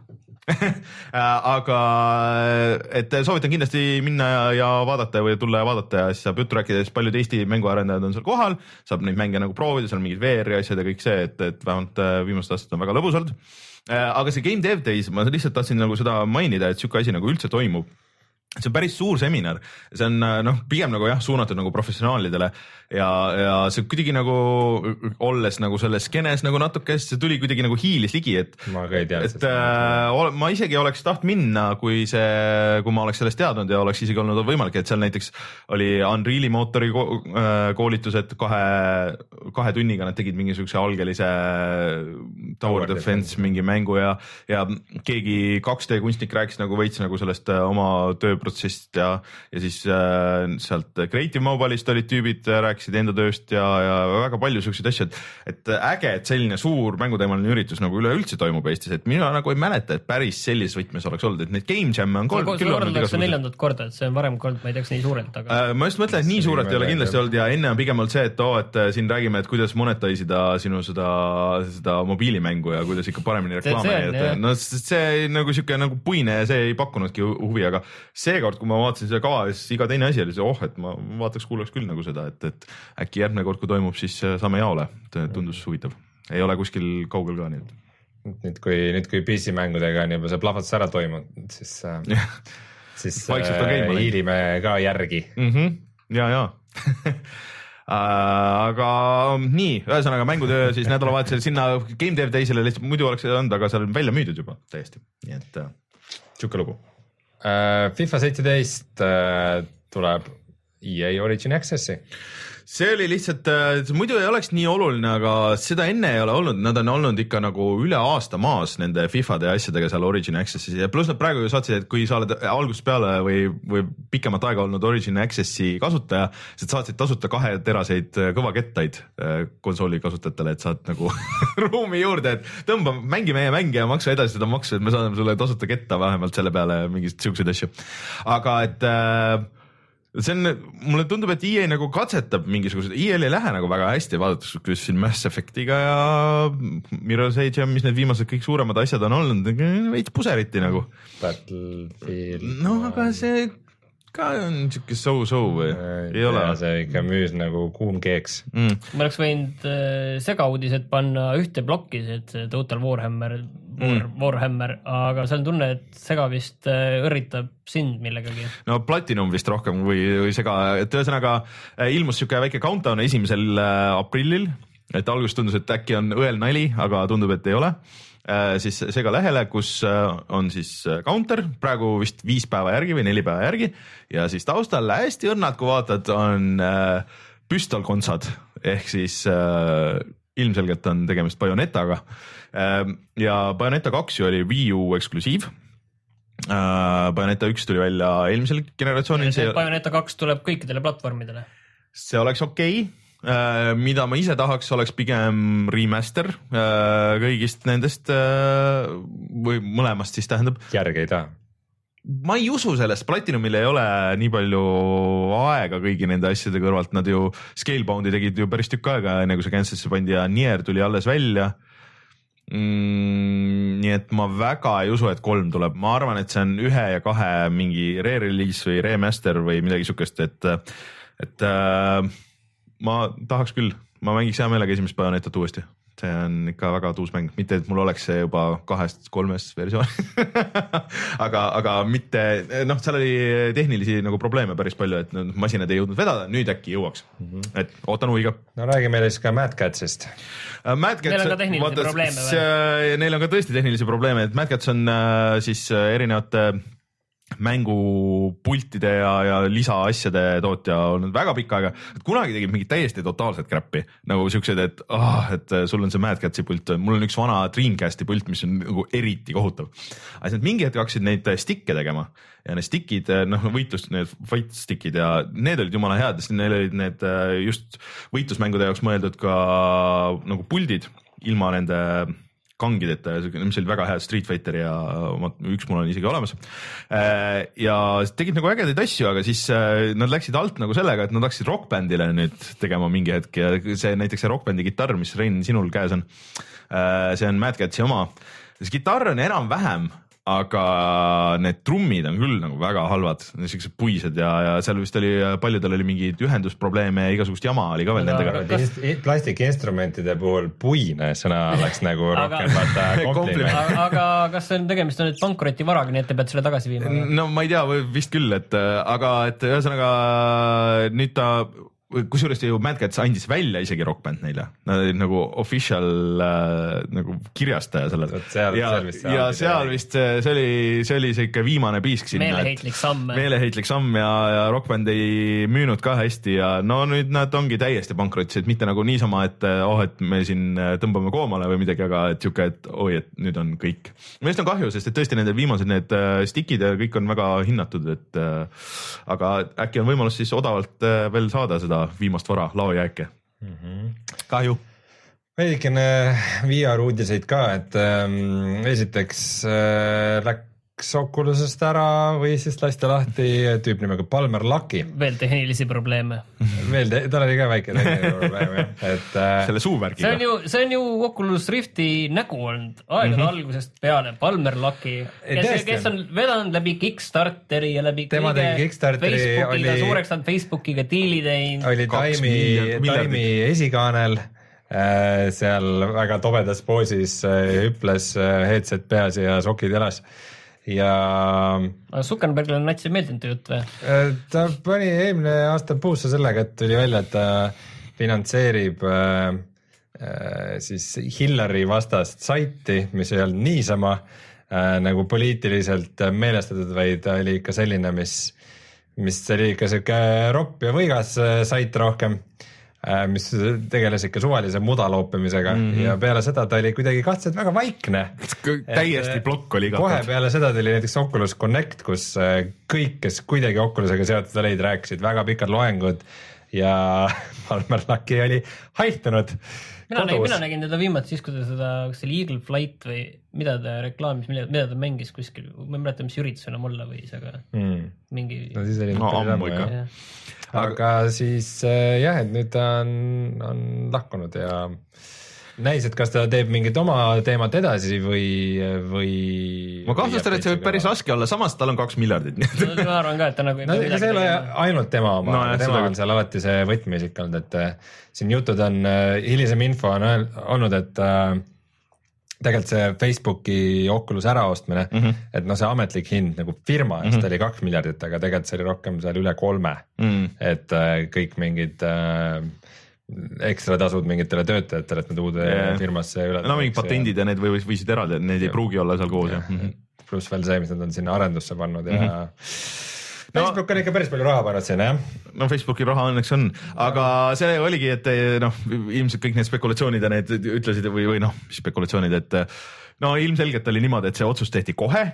Aga et soovitan kindlasti minna ja, ja vaadata või tulla ja vaadata ja siis saab juttu rääkida, siis paljud Eesti mänguarendajad on seal kohal, saab neid mänge nagu proovida, seal mingid V R ja asjad ja kõik see, et, et vähemalt viimased aastad on väga lõbus olnud. Aga see Game Dev Days, ma lihtsalt tahtsin nagu seda mainida, et siuke asi nagu üldse toimub. See on päris suur seminar, see on noh, pigem nagu jah, suunatud nagu professionaalidele ja, ja see kuidagi nagu olles nagu selles skenes nagu natuke, see tuli kuidagi nagu hiilis ligi, et, ma, et äh, ma isegi oleks taht minna, kui see, kui ma oleks sellest teadnud ja oleks isegi olnud võimalik, et seal näiteks oli Unreali mootori koolitused kahe, kahe tunniga, nad tegid mingisuguse algelise Tower Defense mingi mängu ja, ja keegi kaks D kunstnik rääkis nagu veits nagu sellest oma tööprotsessist ja, ja siis äh, sealt Creative Mobile'ist olid tüübid, rääkisid enda tööst ja, ja väga palju siukseid asju, et, et äge, et selline suur mänguteemaline üritus nagu üleüldse toimub Eestis, et mina nagu ei mäleta, et päris sellises võtmes oleks olnud, et neid Game Jam'e on kolm. küll olnud igasugused. Neljandat korda, et see on varem kord, ma ei teaks nii suurelt, aga äh, ma just mõtlen, et nii suurelt ei ole kindlasti olnud ja enne on pigem olnud see, et oo, et siin räägime, et kuidas monetaisida sinu seda, seda mobiilimängu ja kuidas ikka paremini reklaame, et no see nagu siuke nagu puine ja see ei pakkunudki huvi, aga seekord, kui ma vaatasin seda kava, siis iga teine asi oli see, oh, et ma vaataks, kuulaks küll nagu seda, et, et äkki järgmine kord, kui toimub, siis saame jaole, tundus huvitav, ei ole kuskil kaugel ka nii, et nüüd kui, nüüd kui P C mängudega on juba see plahvatus ära toimunud, siis, siis äh, hiilime ka järgi. Mm-hmm. Ja, ja. aga nii, ühesõnaga mängutöö siis nädalavahetusel sinna Game Dev Days'ile lihtsalt muidu oleks olnud, aga seal on välja müüdud juba täiesti. Nii et äh, siuke lugu. Uh, FIFA seitseteist uh, tuleb E A Origin Accessi. See oli lihtsalt, muidu ei oleks nii oluline, aga seda enne ei ole olnud, nad on olnud ikka nagu üle aasta maas nende FIFAde asjadega seal Origin Accessis ja pluss nad praegu ju saatsid, et kui sa oled algusest peale või, või pikemat aega olnud Origin Accessi kasutaja, siis saatsid tasuta kahe teraseid kõvakettaid konsooli kasutajatele, et saad nagu ruumi juurde, et tõmba, mängi meie mängi ja maksa edasi seda maksu, et me saadame sulle tasuta ketta vähemalt selle peale mingid siukseid asju. Aga et äh, see on, mulle tundub, et E A nagu katsetab mingisugused, E A ei lähe nagu väga hästi, vaadates kus siin Mass Effectiga ja Mirror's Edge ja mis need viimased kõik suuremad asjad on olnud, veits puseriti nagu. Battlefield. No aga see ka on siuke so-so või? Ei ja, ole. See ikka müüs nagu kuum keeks. Mm. Ma oleks võinud äh, segauudised panna ühte plokki, et see Total Warhammer, War, mm. Warhammer, aga see on tunne, et sega vist äh, õrritab sind millegagi. No Platinum vist rohkem või, või sega, et ühesõnaga äh, ilmus siuke väike countdown esimesel äh, aprillil, et alguses tundus, et äkki on õel nali, aga tundub, et ei ole. Äh, siis sega lehele, kus äh, on siis counter, praegu vist viis päeva järgi või neli päeva järgi ja siis taustal hästi õrnad, kui vaatad, on äh, püstolkontsad ehk siis äh, ilmselgelt on tegemist Bayonettaga äh, ja Bayonetta kaks ju oli Wii U eksklusiiv. Uh, Bayonetta üks tuli välja eelmisel generatsioonil. See Bayonetta kaks tuleb kõikidele platvormidele. See oleks okei okay. Uh, mida ma ise tahaks, oleks pigem remaster uh, kõigist nendest uh, või mõlemast siis tähendab. Järge ei taha. Ma ei usu sellest, Platinumil ei ole nii palju aega kõigi nende asjade kõrvalt, nad ju Scalebound'i tegid ju päris tükk aega, enne kui see cancel'isse pandi ja Nier tuli alles välja. Mm, nii et ma väga ei usu, et kolm tuleb, ma arvan, et see on ühe ja kahe mingi re-release või remaster või midagi sukest, et, et äh, ma tahaks küll, ma mängiks hea meelega esimest Bayonettat uuesti, see on ikka väga tuus mäng, mitte et mul oleks see juba kahest kolmes versioon aga, aga mitte, noh, seal oli tehnilisi nagu probleeme päris palju, et masinad ei jõudnud vedada, nüüd äkki jõuaks mm, -hmm. et ootan huviga. No räägi meile siis ka Mad Catsist. Mad Cats, neil on ka tehnilisi vaata, probleeme või? Neil on ka tõesti tehnilisi probleeme, et Mad Cats on äh, siis erinevate mängupultide ja, ja lisaasjade tootja olnud väga pikka aega, et kunagi tegid mingit täiesti totaalset crap'i, nagu siuksed, et ah, et sul on see Mad Catsi pult, mul on üks vana Dreamcasti pult, mis on nagu eriti kohutav. aga siis nad mingi hetk hakkasid neid stikke tegema ja need stickid, noh võitlust, need fight stickid ja need olid jumala head, sest neil olid need just võitlusmängude jaoks mõeldud ka nagu puldid ilma nende kangideta, mis olid väga head Street Fighter ja üks mul on isegi olemas. Ja tegid nagu ägedaid asju, aga siis nad läksid alt nagu sellega, et nad hakkasid rockbändile nüüd tegema mingi hetk ja see näiteks see rockbändi kitarr, mis Rein sinul käes on, see on Mad Catsi oma. See kitarr on enam-vähem, aga need trummid on küll nagu väga halvad, sellised puised ja, ja seal vist oli, paljudel oli mingeid ühendusprobleeme ja igasugust jama oli ka veel aga, nendega. Kas... Plastikinstrumentide puhul puine sõna oleks nagu rohkem vaata kompliment. aga, aga kas see on tegemist on nüüd pankroti varaga, nii et te peate selle tagasi viima? No ma ei tea, vist küll, et aga et ühesõnaga nüüd ta kusjuures ju Mad Cats andis välja isegi Rock Band neile, nad olid nagu official äh, nagu kirjastaja sellel seal, ja, seal vist, ja seal vist see oli, see oli see ikka viimane piisk sinna. Meeleheitlik samm. Meeleheitlik samm ja, ja Rock Band ei müünud ka hästi ja no nüüd nad ongi täiesti pankrotis, et mitte nagu niisama, et oh, et me siin tõmbame koomale või midagi, aga et siuke, et oi, et nüüd on kõik. Meist on kahju, sest et tõesti nende viimased need stikid ja kõik on väga hinnatud, et aga äkki on võimalus siis odavalt veel saada seda viimast vara, laojääke mm. -hmm. Kahju. Veidikene V R uudiseid ka, et ähm, esiteks äh, läks Oculusest ära või siis lasti lahti tüüp nimega Palmer Luckey. Veel tehnilisi probleeme. Veel, te, tal oli ka väike tehniline probleem, jah. Et, äh, selle suuvärgiga. See on ju, see on ju Oculus Rifti nägu olnud aegade mm -hmm. algusest peale, Palmer Luckey, kes, kes on vedanud läbi Kickstarteri ja läbi tema kõige Facebookiga, oli, suureks on Facebookiga diili teinud. Oli Taimi, Taimi esikaanel. Seal väga tobedas poosis hüples headset peas ja sokid jalas ja Zuckerbergile on natsi meeldinud jutt või? Ta pani eelmine aasta puusse sellega, et tuli välja, et ta finantseerib äh, siis Hillary vastast saiti, mis ei olnud niisama äh, nagu poliitiliselt meelestatud, vaid ta oli ikka selline, mis, mis oli ikka siuke ropp ja võigas sait rohkem, mis tegeles ikka suvalise muda loopimisega mm -hmm. ja peale seda ta oli kuidagi kahtlaselt väga vaikne. Täiesti plokk oli ka. Kohe peale seda tuli näiteks Oculus Connect, kus kõik, kes kuidagi Oculusega seotud olid, rääkisid väga pikad loengud ja Palmer Luckey oli haihtunud. Mina, nägin, mina nägin teda viimati siis, kui ta seda, kas see oli Eagle Flight või mida ta reklaamis, mida ta mängis kuskil, ma ei mäleta, mis üritus enam olla võis, aga mm. mingi no siis oli no, ammu ikka. Ja. Aga siis jah, et nüüd ta on, on lahkunud ja näis, et kas ta teeb mingit oma teemat edasi või, või ma kahtlustan, et see võib päris raske olla, samas tal on kaks miljardit. Ma arvan ka, et ta nagu no, see ei ole ainult tema oma, no, tema on seal alati see võtmeisik olnud, et siin jutud on, hilisem info on olnud, et tegelikult see Facebooki Oculus äraostmine, mm -hmm. et noh, see ametlik hind nagu firma eest mm -hmm. oli kaks miljardit, aga tegelikult see oli rohkem seal üle kolme, mm -hmm. et äh, kõik mingid äh, ekstra tasud mingitele töötajatele, et nad uude yeah. firmasse üle no mingid patendid ja, ja need või, võisid eraldi, need ja. ei pruugi olla seal koos. Mm -hmm. Pluss veel see, mis nad on sinna arendusse pannud ja mm -hmm. Facebook on ikka päris palju raha pannud sinna, jah? No Facebooki raha õnneks on, aga see oligi, et noh, ilmselt kõik need spekulatsioonid ja need ütlesid või, või noh, spekulatsioonid, et no ilmselgelt oli niimoodi, et see otsus tehti kohe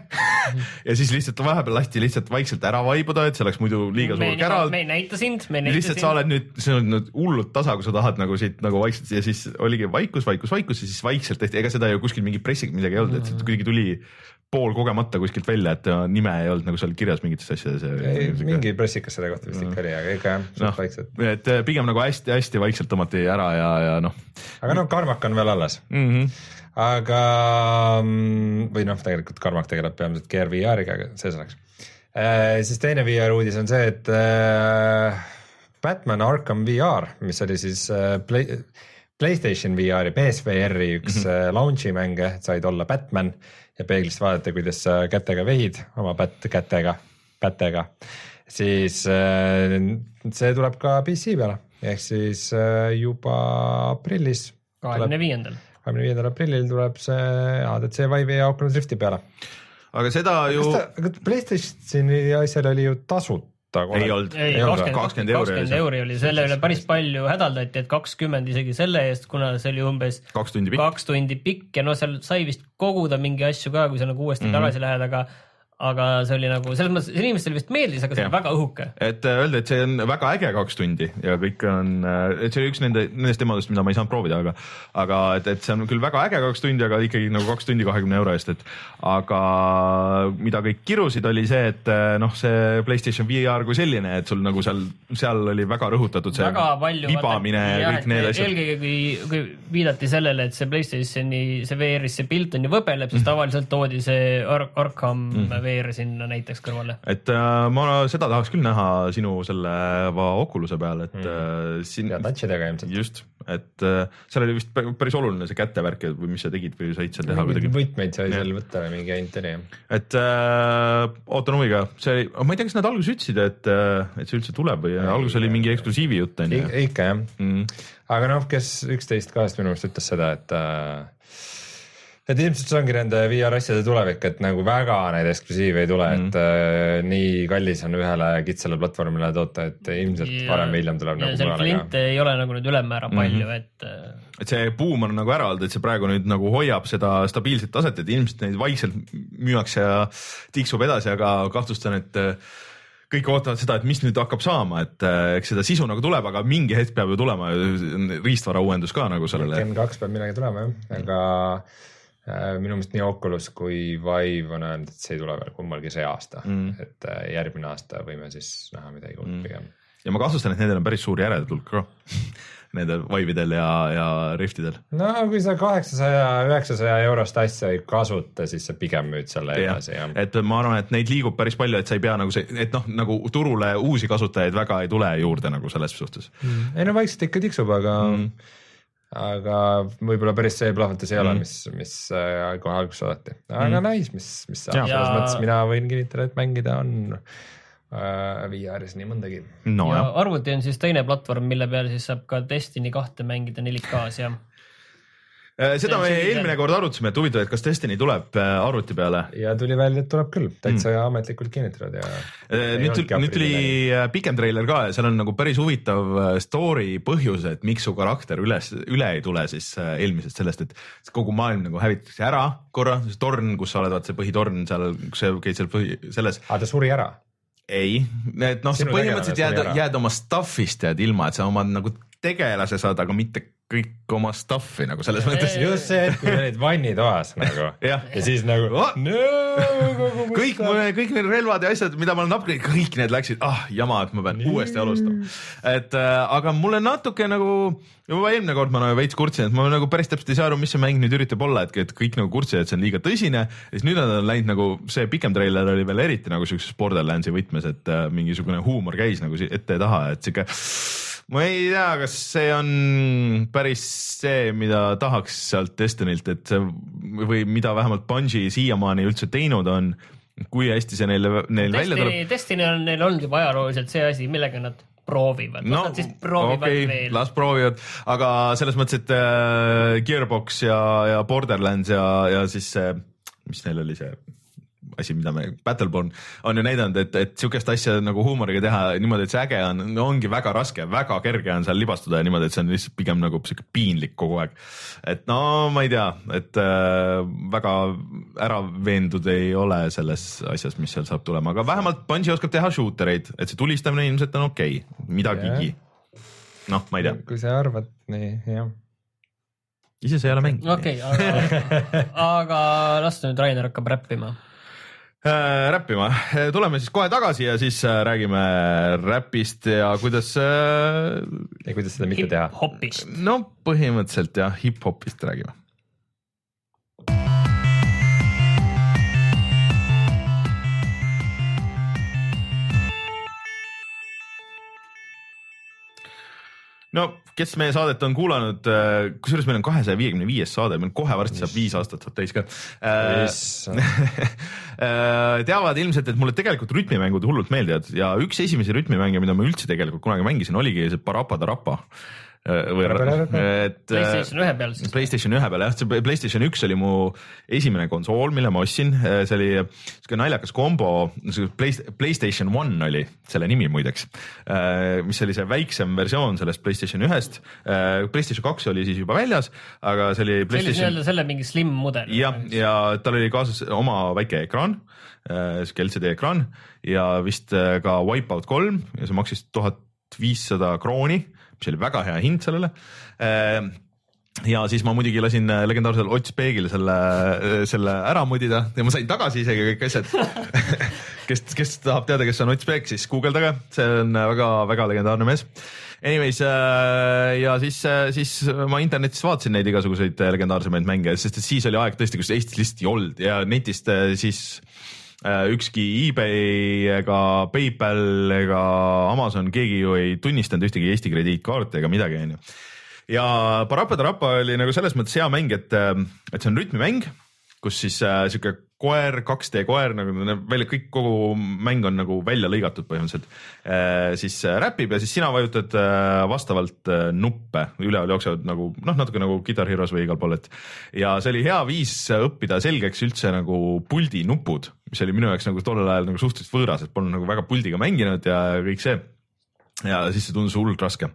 ja siis lihtsalt vahepeal lasti lihtsalt vaikselt ära vaibuda, et see oleks muidu liiga suur käral. Me ei näita sind, me ei näita lihtsalt sind. Sa oled nüüd, see on nüüd hullult tasa, kui sa tahad nagu siit nagu vaikselt ja siis oligi vaikus, vaikus, vaikus ja siis vaikselt tehti, ega seda ju kuskil mingi pressig midagi ei olnud, et see kuidagi tuli pool kogemata kuskilt välja, et nime ei olnud nagu seal kirjas mingites asjades. Ei, mingi pressikas selle kohta vist ikka oli, aga ikka jah, no, vaikselt. Et pigem nagu hästi-hästi vaikselt tõmmati ära ja, ja noh. Aga noh, Carmack on veel alles. Mm -hmm. Aga, või noh, tegelikult Carmack tegeleb peamiselt Gear V R-iga, aga see selleks. Äh, siis teine V R uudis on see, et äh, Batman Arkham V R, mis oli siis äh, Play, PlayStation V R-i, P S V R-i üks mm -hmm. launch'i mänge, said olla Batman ja peeglist vaadata, kuidas sa kätega vehid oma pätt kätega, pättega, siis äh, see tuleb ka P C peale, ehk siis äh, juba aprillis. kahekümne viiendal kahekümne viiendal aprillil tuleb see A D C Vive'i ja Oculus Rifti peale. Aga seda ju... Aga PlayStationi asjal oli ju tasuta. Ei olnud, kakskümmend euri, euri oli, selle üle päris palju hädaldati, et kakskümmend isegi selle eest, kuna see oli umbes kaks tundi pikk, kaks tundi pikk ja no seal sai vist koguda mingi asju ka, kui sa nagu uuesti mm -hmm. tagasi lähed, aga aga see oli nagu, selles mõttes inimestele vist meeldis, aga see on väga õhuke. Et öelda, et see on väga äge kaks tundi ja kõik on, et see oli üks nende, nendest temadest, mida ma ei saanud proovida, aga aga et, et see on küll väga äge kaks tundi, aga ikkagi nagu kaks tundi kahekümne euro eest, et aga mida kõik kirusid, oli see, et noh, see PlayStation V R kui selline, et sul nagu seal, seal oli väga rõhutatud see väga palju, vibamine ja kõik need asjad. Eelkõige kui, kui viidati sellele, et see PlayStationi, see V R-is see pilt on ju võbeleb, siis tavaliselt toodi see Ar Arkham mm -hmm. V R sinna näiteks kõrvale. Et äh, ma seda tahaks küll näha sinu selle Oculus'e peal, et mm. äh, siin... ja touch'idega ilmselt. Just, et äh, seal oli vist päris oluline see kätevärk või mis sa tegid või said seal teha kuidagi. Võtmeid sai seal võtta või mingi interi. Et äh, ootan huviga, see oli, ma ei tea, kas nad alguses ütlesid, et, et see üldse tuleb või alguses oli mingi eksklusiivi jutt. Ik, ikka jah mm., aga noh, kes üksteist kahest minu meelest ütles seda, et äh, et ilmselt see ongi nende V R asjade tulevik, et nagu väga neid eksklusiive ei tule mm., et äh, nii kallis on ühele kitsale platvormile toota, et ilmselt ja, varem või hiljem tuleb ja, nagu seal kliente ei ole nagu nüüd ülemmäära palju mm, -hmm. et et see buum on nagu ära olnud, et see praegu nüüd nagu hoiab seda stabiilset taset, et ilmselt neid vaikselt müüakse ja tiksub edasi, aga kahtlustan, et kõik ootavad seda, et mis nüüd hakkab saama, et eks seda sisu nagu tuleb, aga mingi hetk peab ju tulema riistvara uuendus ka nagu sellele. Gen kaks peab midagi tulema jah, aga minu meelest nii Oculus kui Vive on öelnud, et see ei tule veel kummalgi see aasta mm., et järgmine aasta võime siis näha midagi uut mm. pigem. Ja ma kahtlustan, et nendel on päris suur järeltulk ka, nendel Vive'idel ja, ja Riftidel. No kui sa kaheksasaja, üheksasaja eurost asja ei kasuta, siis sa pigem müüd selle edasi. Ja. Et ma arvan, et neid liigub päris palju, et sa ei pea nagu see, et noh, nagu turule uusi kasutajaid väga ei tule juurde nagu selles suhtes mm.. ei no vaikselt ikka tiksub, aga mm. aga võib-olla päris see plahvatus ei ole, mis, mis kohe alguses oodati. Aga mm. näis, mis, mis saab. Selles mõttes mina võin kinnitada, et mängida on äh, V R-is nii mõndagi. No, ja jah. Arvuti on siis teine platvorm, mille peal siis saab ka Destiny kahte mängida neli K-s ja seda me eelmine kord arutasime, et huvitav, et kas Destiny tuleb arvuti peale. Ja tuli välja, et tuleb küll, täitsa mm. ametlikult kinnitavad. Ja nüüd tuli, nüüd tuli pikem treiler ka ja seal on nagu päris huvitav story põhjus, et miks su karakter üles, üle ei tule siis eelmisest sellest, et kogu maailm nagu hävitatakse ära korra, see torn, kus sa oled, vaat see põhitorn seal, kus sa käid seal põhi, selles. Aga ta suri ära? Ei, et noh, sa põhimõtteliselt jääd, jääd oma stuff'ist jääd ilma, et sa oma nagu tegelase saad, aga mitte kõik oma stuffi nagu selles mõttes. Just see, et kui sa olid vannitoas nagu ja. ja siis nagu oh, no, kõik, kõik need relvad ja asjad, mida ma olen upgrade, kõik need läksid, ah jama, et ma pean nii. uuesti alustama. Et äh, aga mulle natuke nagu, juba eelmine kord ma nagu veits kurtsin, et ma nagu päris täpselt ei saa aru, mis see mäng nüüd üritab olla, et, et kõik nagu kurtsid, et see on liiga tõsine. Ja siis nüüd on läinud nagu, see pikem trailer oli veel eriti nagu sellises Borderlandsi võtmes, et äh, mingisugune huumor käis nagu ette ja taha, et siuke ma ei tea, kas see on päris see, mida tahaks sealt Destinylt, et see või mida vähemalt Bungie siiamaani üldse teinud on, kui hästi see neil, neil Destiny, välja tuleb. Destiny on neil olnud juba ajalooliselt see asi, millega nad proovivad. No, nad siis proovivad okay, veel. Las proovivad, aga selles mõttes, et äh, Gearbox ja, ja Borderlands ja, ja siis see, mis neil oli see asi, mida me, Battleborn on ju näidanud, et, et siukest asja nagu huumoriga teha niimoodi, et see äge on, no ongi väga raske, väga kerge on seal libastuda ja niimoodi, et see on lihtsalt pigem nagu siuke piinlik kogu aeg. Et no ma ei tea, et äh, väga ära veendud ei ole selles asjas, mis seal saab tulema, aga vähemalt Bungie oskab teha shootereid, et see tulistamine ilmselt on okei, okay. midagigi. Noh, ma ei tea. Kui sa arvad, nii, jah. Ise sa ei ole mänginud. Okei, okay, aga, aga las nüüd Rainer hakkab räppima. Äh, räppima. Tuleme siis kohe tagasi ja siis äh, räägime räpist ja kuidas äh, ja kuidas seda mitte teha. Hip-hopist. No põhimõtteliselt jah, hip-hopist räägime. No, kes meie saadet on kuulanud, kusjuures meil on kahesaja viiekümne viies saade, meil kohe varsti saab viis aastat saab täis ka. Teavad ilmselt, et mulle tegelikult rütmimängud hullult meeldivad ja üks esimesi rütmimänge, mida ma üldse tegelikult kunagi mängisin, oligi see Parappa Tarappa. Või, et, PlayStation ühe peal siis. PlayStation ühe peal, jah, see PlayStation üks oli mu esimene konsool, mille ma ostsin, see oli siuke naljakas kombo, PlayStation one oli selle nimi muideks, mis oli see väiksem versioon sellest PlayStation ühest, PlayStation kaks oli siis juba väljas, aga see oli PlayStation... See oli selle mingi slim mudel. Ja, ja tal oli kaasas oma väike ekraan, siuke L C D ekraan ja vist ka Wipeout kolm ja see maksis tuhat viissada krooni, mis oli väga hea hind sellele. Ja siis ma muidugi lasin legendaarsel Ott Speegil selle, selle ära mudida ja ma sain tagasi isegi kõik asjad. kes, kes tahab teada, kes on Ott Speeg, siis guugeldage, see on väga, väga legendaarne mees. Anyways, ja siis, siis ma internetis vaatasin neid igasuguseid legendaarsemaid mänge, sest et siis oli aeg tõesti, kus Eestis lihtsalt ei olnud ja netist siis ükski eBay ega PayPal ega Amazon, keegi ju ei tunnistanud ühtegi Eesti krediitkaarti ega midagi, onju. ja Parappa Tarappa oli nagu selles mõttes hea mäng, et, et see on rütmimäng, kus siis äh, siuke koer, kaks D koer, nagu välja kõik, kogu mäng on nagu välja lõigatud põhimõtteliselt, äh, siis äh, räpib ja siis sina vajutad äh, vastavalt äh, nuppe, üleval jooksevad nagu noh, natuke nagu Guitar Heroes või igal pool, et ja see oli hea viis õppida selgeks üldse nagu puldi nupud, mis oli minu jaoks nagu tollel ajal nagu suhteliselt võõras, et polnud nagu väga puldiga mänginud ja kõik see ja siis see tundus hullult raske.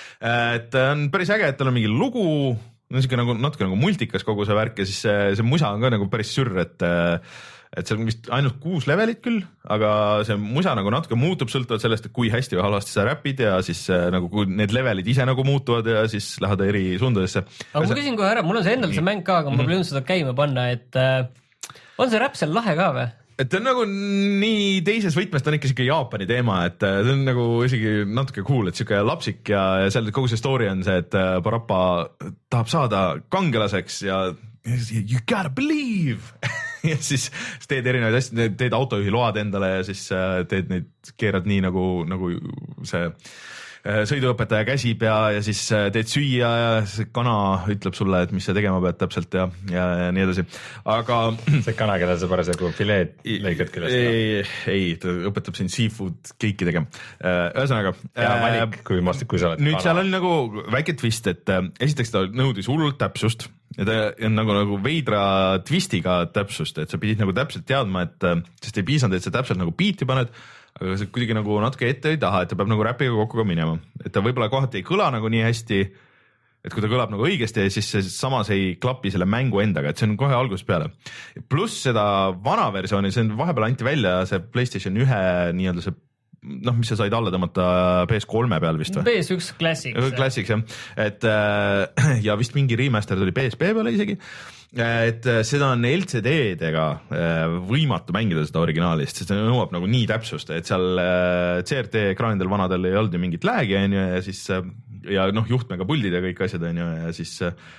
Et on päris äge, et tal on mingi lugu, no siuke nagu natuke nagu multikas kogu see värk ja siis see, see musa on ka nagu päris sürr, et et see on vist ainult kuus levelit küll, aga see musa nagu natuke muutub sõltuvalt sellest, et kui hästi või halvasti sa räpid ja siis nagu kui need levelid ise nagu muutuvad ja siis lähed eri suundadesse. Aga ma küsin kohe ära, mul on see endal see mäng ka, aga ma pole jõudnud seda käima panna, et on see räpp seal lahe ka või? Et ta on nagu nii teises võtmes, ta on ikka siuke Jaapani teema, et see on nagu isegi natuke cool, et siuke lapsik ja, ja seal kogu see story on see, et Parappa tahab saada kangelaseks ja you gotta believe ja siis teed erinevaid asju, teed autojuhi load endale ja siis teed neid, keerad nii nagu, nagu see sõiduõpetaja käsib ja, ja siis teed süüa ja see kana ütleb sulle, et mis sa tegema pead täpselt ja, ja, ja nii edasi. Aga see kana, keda sa parasjagu fileed lõikad küljest. Ei, ei, ta õpetab siin seafood keiki tegema. Ühesõnaga. Ja valik, kui, kui sa oled nüüd kana. Seal oli nagu väike twist, et esiteks ta nõudis hullult täpsust ja ta on nagu, nagu veidra twistiga täpsust, et sa pidid nagu täpselt teadma, et sest ei piisanud, et sa täpselt nagu biiti paned, aga see kuidagi nagu natuke ette ei taha, et ta peab nagu räpiga kokku ka minema, et ta võib-olla kohati ei kõla nagu nii hästi, et kui ta kõlab nagu õigesti, siis see samas ei klapi selle mängu endaga, et see on kohe algusest peale. Pluss seda vana versiooni, see on vahepeal anti välja see PlayStation ühe nii-öelda see noh, mis sa said alla tõmmata P S kolme peal vist või? P S üks Classics. Classics jah, et ja vist mingi remaster tuli P S P peale isegi, et seda on L C D-dega võimatu mängida seda originaalist, sest see nõuab nagu nii täpsust, et seal C R T ekraanidel vanadel ei olnud ju mingit läägi on ju ja siis ja noh, juhtmega puldid ja kõik asjad on ju ja siis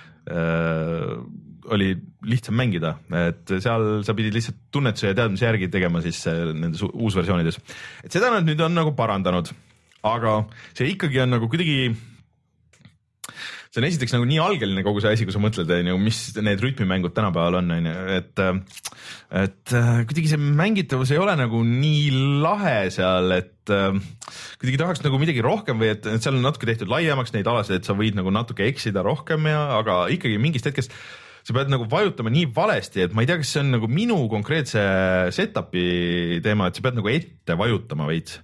äh, oli lihtsam mängida, et seal sa pidid lihtsalt tunnetuse ja teadmise järgi tegema siis nendes uusversioonides, et seda nad nüüd on nagu parandanud, aga see ikkagi on nagu kuidagi see on esiteks nagu nii algeline kogu see asi, kui sa mõtled, mis need rütmimängud tänapäeval on, et, et kuidagi see mängitavus ei ole nagu nii lahe seal, et kuidagi tahaks nagu midagi rohkem või et, et seal on natuke tehtud laiemaks neid alasid, et sa võid nagu natuke eksida rohkem ja, aga ikkagi mingist hetkest sa pead nagu vajutama nii valesti, et ma ei tea, kas see on nagu minu konkreetse setup'i teema, et sa pead nagu ette vajutama veits.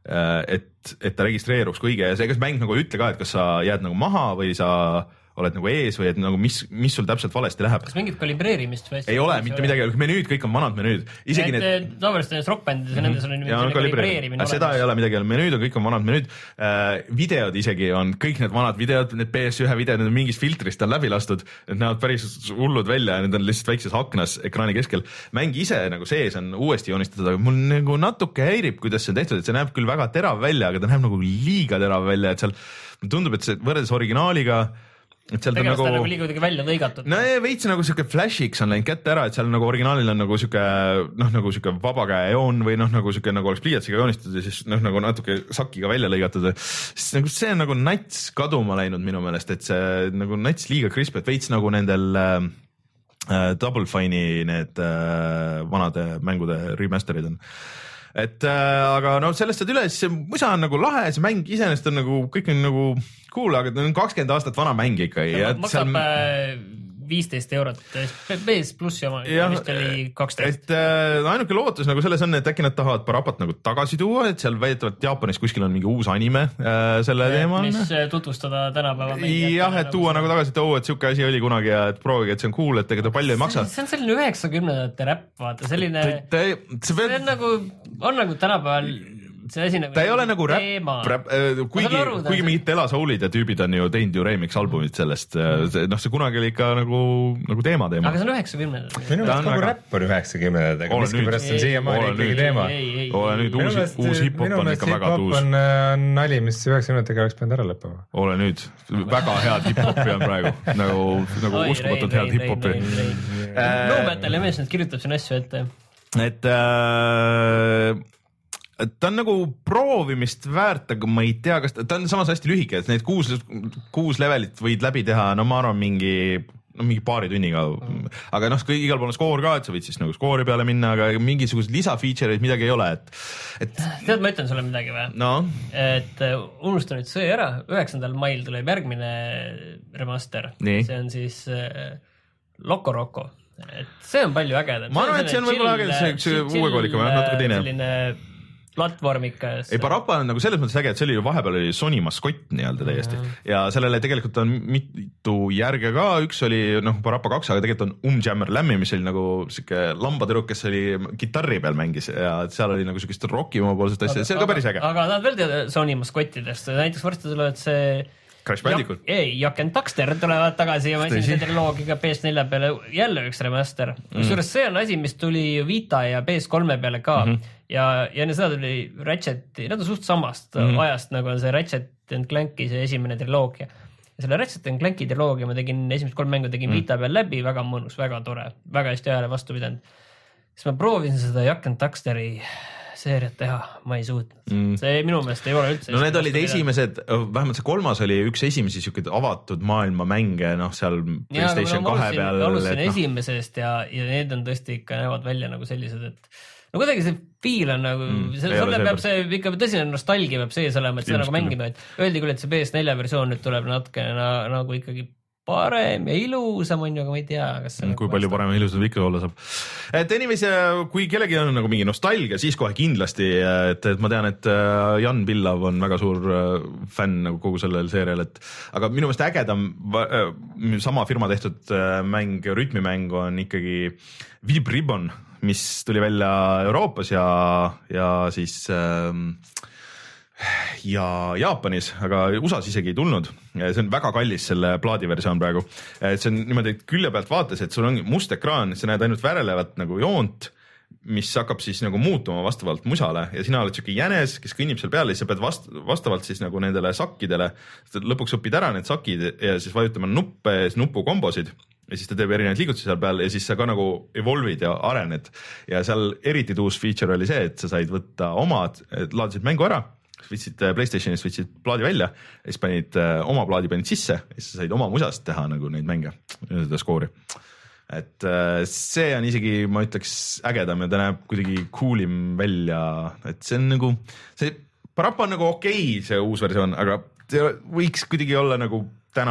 Et, et ta registreeruks kui õige ja see, kas mäng nagu ei ütle ka, et kas sa jääd nagu maha või sa oled nagu ees või et nagu mis, mis sul täpselt valesti läheb. Kas mingit kalibreerimist või? Ei ole mitte midagi, menüüd, kõik on vanad menüüd. Isegi need... need... Tavaliselt nendes rockbändides ja nendes on ja kalibreerimine. Seda ei ole midagi, menüüd on kõik on vanad menüüd. Äh, videod isegi on kõik need vanad videod, need P S ühe videod, need on mingist filtrist on läbi lastud, need näevad päris hullud välja ja need on lihtsalt väikses aknas ekraani keskel. Mäng ise nagu sees on uuesti joonistatud, aga mul nagu natuke häirib, kuidas see on tehtud, et see näeb küll väga terav välja, aga ta näeb nagu liiga terav välja, et seal tundub, et see võrreldes originaaliga et seal tegemast nagu, on nagu liiga kuidagi välja lõigatud. No veits nagu siuke flashiks on läinud kätte ära, et seal nagu originaalil on nagu siuke noh, nagu siuke vabakäe joon või noh, nagu siuke nagu oleks pliiatsiga joonistatud ja siis noh, nagu natuke sakiga välja lõigatud. Siis nagu see on nagu nats kaduma läinud minu meelest, et see nagu nats liiga crisp, et veits nagu nendel äh, Double Fine'i need äh, vanade mängude remasterid on. Et äh, aga no sellest saad üle, siis see musa on nagu lahe, see mäng iseenesest on nagu, kõik on nagu cool, aga ta on kakskümmend aastat vana mäng ikka. Maksab seal... viisteist eurot, P S plussi oma ja, vist oli kaksteist. Et äh, ainuke lootus nagu selles on, et äkki nad tahavad Parappat nagu tagasi tuua, et seal väidetavalt Jaapanis kuskil on mingi uus anime äh, selle teemal. Mis tutvustada tänapäeva mängijat. Jah, et tuua nagu tagasi, et oo, et siuke asi oli kunagi ja et proovige, et see on cool, et ega ta palju ei maksa. See on selline üheksakümnendate räpp, vaata, selline ta, ta, see, see on nagu, on nagu tänapäeval see asi nagu ta ei ole nagu räpp, räpp, kuigi, kuigi mingid Tela Soulid ja tüübid on ju teinud ju remix albumit sellest, noh see kunagi oli ikka nagu, nagu teema teema. Aga see on üheksakümnendad. Minu meelest kogu räpp on üheksakümnendad, aga miskipärast on siiamaani ikkagi teema. Ole nüüd, uus, uus hip-hop on ikka väga tuus. Minu meelest hip-hop on nali, mis üheksakümnendatega oleks pidanud ära lõppema. Ole nüüd, väga head hip-hopi on praegu, nagu, nagu uskumatult head hip-hopi. No Metal ja mees nüüd kirjutab siin asju ette. Et äh, ta on nagu proovimist väärt, aga ma ei tea, kas ta, ta on samas hästi lühike, et need kuus, kuus levelit võid läbi teha, no ma arvan mingi, no mingi paari tunniga, aga noh, igal pool on skoor ka, et sa võid siis nagu skoori peale minna, aga mingisugused lisafeature'id midagi ei ole, et, et. Tead, ma ütlen sulle midagi või? No. Et unusta nüüd see ära, üheksandal mail tuleb järgmine remaster, nii. See on siis äh, Loco Roco. Et see on palju ägedam. Ma arvan, et see on võib-olla ägedam, see üks uue koolika või natuke teine. Selline platvormikas. Ei, Parappa on nagu selles mõttes äge, et see oli ju vahepeal oli Sony maskott nii-öelda täiesti ja sellele tegelikult on mitu järge ka, üks oli noh, Parappa kaks, aga tegelikult on Umjammer Lammi, mis oli nagu siuke lambatüdruk, kes oli kitarri peal mängis ja seal oli nagu siukest rocki omapoolset asja, see on ka päris äge. Aga tahad veel teada Sony maskottidest, näiteks varsti tulevad see Crash Bandicoot. Ei, Jak and Daxter tulevad tagasi ja ma esimese triloogiga P S nelja peale jälle üks remaster. Mm. Kusjuures see on asi, mis tuli Vita ja P S kolme peale ka mm -hmm. ja, ja seda tuli Ratchet, nad on suht samast mm -hmm. ajast, nagu on see Ratchet and Clanki see esimene triloogia. Ja selle Ratchet and Clanki triloogia ma tegin, esimest kolm mängu tegin mm -hmm. Vita peal läbi, väga mõnus, väga tore, väga hästi ajale vastu pidanud. Siis ma proovisin seda Jak and Daxteri seeriat teha, ma ei suutnud mm.. see minu meelest ei ole üldse. No need olid esimesed, vähemalt see kolmas oli üks esimesi siuke avatud maailma mänge, noh seal PlayStation kahe no, peal. Alustasin no. esimesest ja, ja need on tõesti ikka näevad välja nagu sellised, et no kuidagi see feel on nagu mm,, sulle peab see ikka tõsine nostalgia peab sees olema, et seda nagu mängima, et öeldi küll, et see P S nelja versioon nüüd tuleb natuke na, nagu ikkagi parem ja ilusam on ju, aga ma ei tea, kas see kui palju parem ja ilusam ikka olla saab. Et anyways, kui kellegi on nagu mingi nostalgia, siis kohe kindlasti, et, et ma tean, et Jan Pillav on väga suur fänn nagu kogu sellel seerial, et aga minu meelest ägedam sama firma tehtud mäng, rütmimäng on ikkagi Vib Ribbon, mis tuli välja Euroopas ja, ja siis ähm, ja Jaapanis, aga U S As isegi ei tulnud. See on väga kallis selle plaadiversioon praegu. See on niimoodi, et külje pealt vaates, et sul on must ekraan, sa näed ainult värelevat nagu joont, mis hakkab siis nagu muutuma vastavalt musale ja sina oled siuke jänes, kes kõnnib seal peale ja sa pead vast, vastavalt siis nagu nendele sakkidele, lõpuks õpid ära need sakid ja siis vajutama nuppe ja siis nupukombosid ja siis ta teeb erinevaid liigutusi seal peal ja siis sa ka nagu evolvid ja arened ja seal eriti tuus feature oli see, et sa said võtta omad, laadisid mängu ära, võtsid PlayStationist, võtsid plaadi välja ja siis panid oma plaadi panid sisse ja siis said oma musast teha nagu neid mänge, seda skoori. Et see on isegi, ma ütleks, ägedam ja ta näeb kuidagi coolim välja, et see on nagu, see Parappa on nagu okei okay, see uus versioon, aga võiks kuidagi olla nagu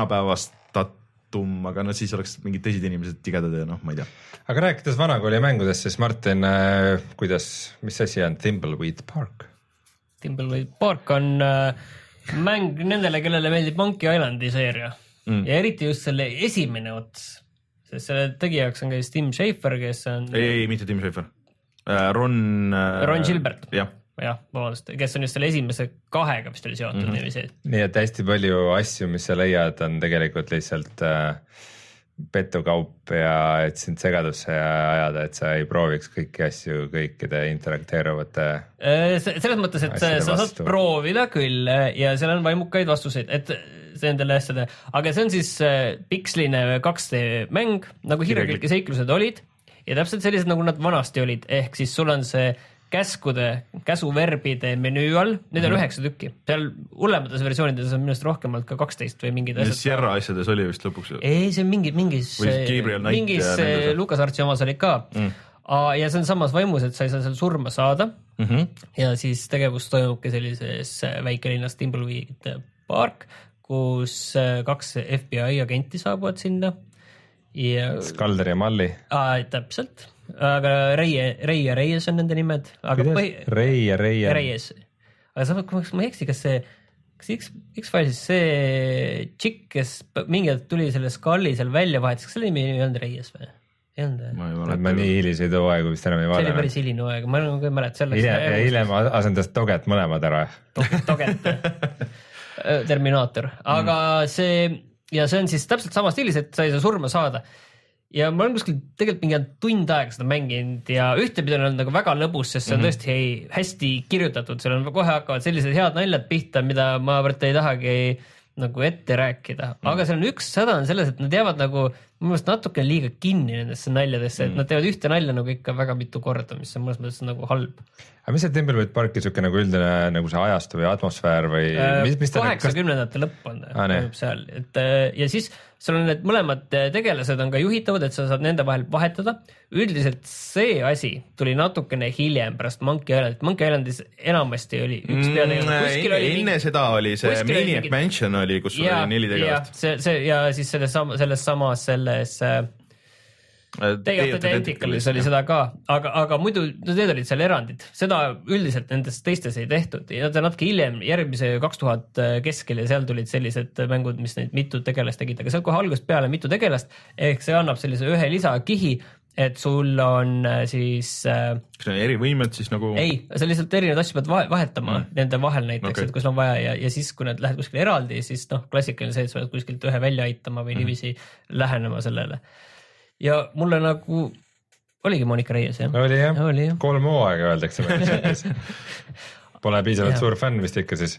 tänapäevastatum, aga no siis oleks mingid teised inimesed tigedad ja noh, ma ei tea. Aga rääkides vanakooli mängudest, siis Martin, kuidas, mis asi on Thimbleweed Park? Thimbleweed Park on äh, mäng nendele, kellele meeldib Monkey Islandi seeria mm. ja eriti just selle esimene ots, sest selle tegijaks on käis Tim Schafer, kes on ei, ei, mitte Tim Schafer äh, Ron äh, Ron Gilbert jah, jah, vabandust, kes on just selle esimese kahega vist oli seotud mm -hmm. nii et hästi palju asju, mis sa leiad, on tegelikult lihtsalt äh, petukaup ja et sind segadusse ajada, et sa ei prooviks kõiki asju kõikide interakteeruvate selles mõttes, et sa saad vastu. Proovida küll ja seal on vaimukaid vastuseid, et see endale asjade, aga see on siis piksline kaks D mäng, nagu hiirekliki seiklused olid ja täpselt sellised, nagu nad vanasti olid, ehk siis sul on see käskude, käsuverbide menüü all, need on üheksa tükki. Seal hullemates versioonides on minust rohkemalt ka kaksteist või mingid asjad. Sierra asjades oli vist lõpuks. Ei, see on mingi, mingis, mingis LucasArtsi omas oli ka. Mm. Ja see on samas vaimus, et sa ei saa seal surma saada. Mm -hmm. Ja siis tegevus toimubki sellises väikelinnas Thimbleweed Park, kus kaks F B I agenti saabuvad sinna. Ja... Skalder ja Malli. Aa, täpselt. Aga Reie, Rei ja Reies on nende nimed. Aga põhi... Rei ja Reie. Reies. Aga sa, kui ma eksi, kas see, kas X, X-Filesis see tšikk, kes mingil tuli selle skalli seal välja vahetas, kas selle nimi ei olnud Reies või? Ei olnud. Ma, ei ma nii hiliseid hooaegu vist enam ei vaadanud. See oli päris hiline hooaeg, ma olen küll mäleta sellest. Ja hiljem asendas Toget mõlemad ära. Toget, Terminaator. Aga mm. see, ja see on siis täpselt sama stiilis, et sa ei saa surma saada. Ja ma olen kuskil tegelikult mingi tund aega seda mänginud ja ühtepidi on olnud nagu väga lõbus, sest see on tõesti hei, hästi kirjutatud, seal on kohe hakkavad sellised head naljad pihta, mida ma võrd ei tahagi nagu ette rääkida. Aga seal on üks häda on selles, et nad jäävad nagu minu meelest natuke liiga kinni nendesse naljadesse, et mm. nad teevad ühte nalja nagu ikka väga mitu korda, mis on mõnes mõttes nagu halb. aga mis see Timberwolf Parki siuke nagu üldine nagu see ajastu või atmosfäär või äh, mis, mis kaheksakümnendate kas... lõpp on ah, seal, et ja siis seal on need mõlemad tegelased on ka juhitavad, et sa saad nende vahel vahetada. Üldiselt see asi tuli natukene hiljem pärast Monkey Island. Monkey Islandis enamasti oli üks mm, peategelane. Enne oli, seda oli see Maniac mingi... Mansion oli, kus ja, oli neli tegelast. See, see, ja siis selles, sam selles samas selles Day of the Tentacles oli seda ka, aga, aga muidu no, need olid seal erandid. Seda üldiselt nendes teistes ei tehtud ja natuke hiljem järgmise kaks tuhat keskel ja seal tulid sellised mängud, mis neid mitu tegelast tegid, aga seal kohe algusest peale mitu tegelast, ehk see annab sellise ühe lisakihi, et sul on siis kas on eri võimed siis nagu ei, sa lihtsalt erinevad asju pead vahetama mm. nende vahel näiteks, okay. et kus on vaja ja, ja siis kui nad lähed kuskil eraldi, siis noh, klassikaline see, et sa pead kuskilt ühe välja aitama või mm. niiviisi lähenema sellele. Ja mulle nagu oligi Monika Reyes, jah? Oli jah, oli, jah. Kolm hooaega öeldakse meil. Pole piisavalt suur fänn vist ikka siis.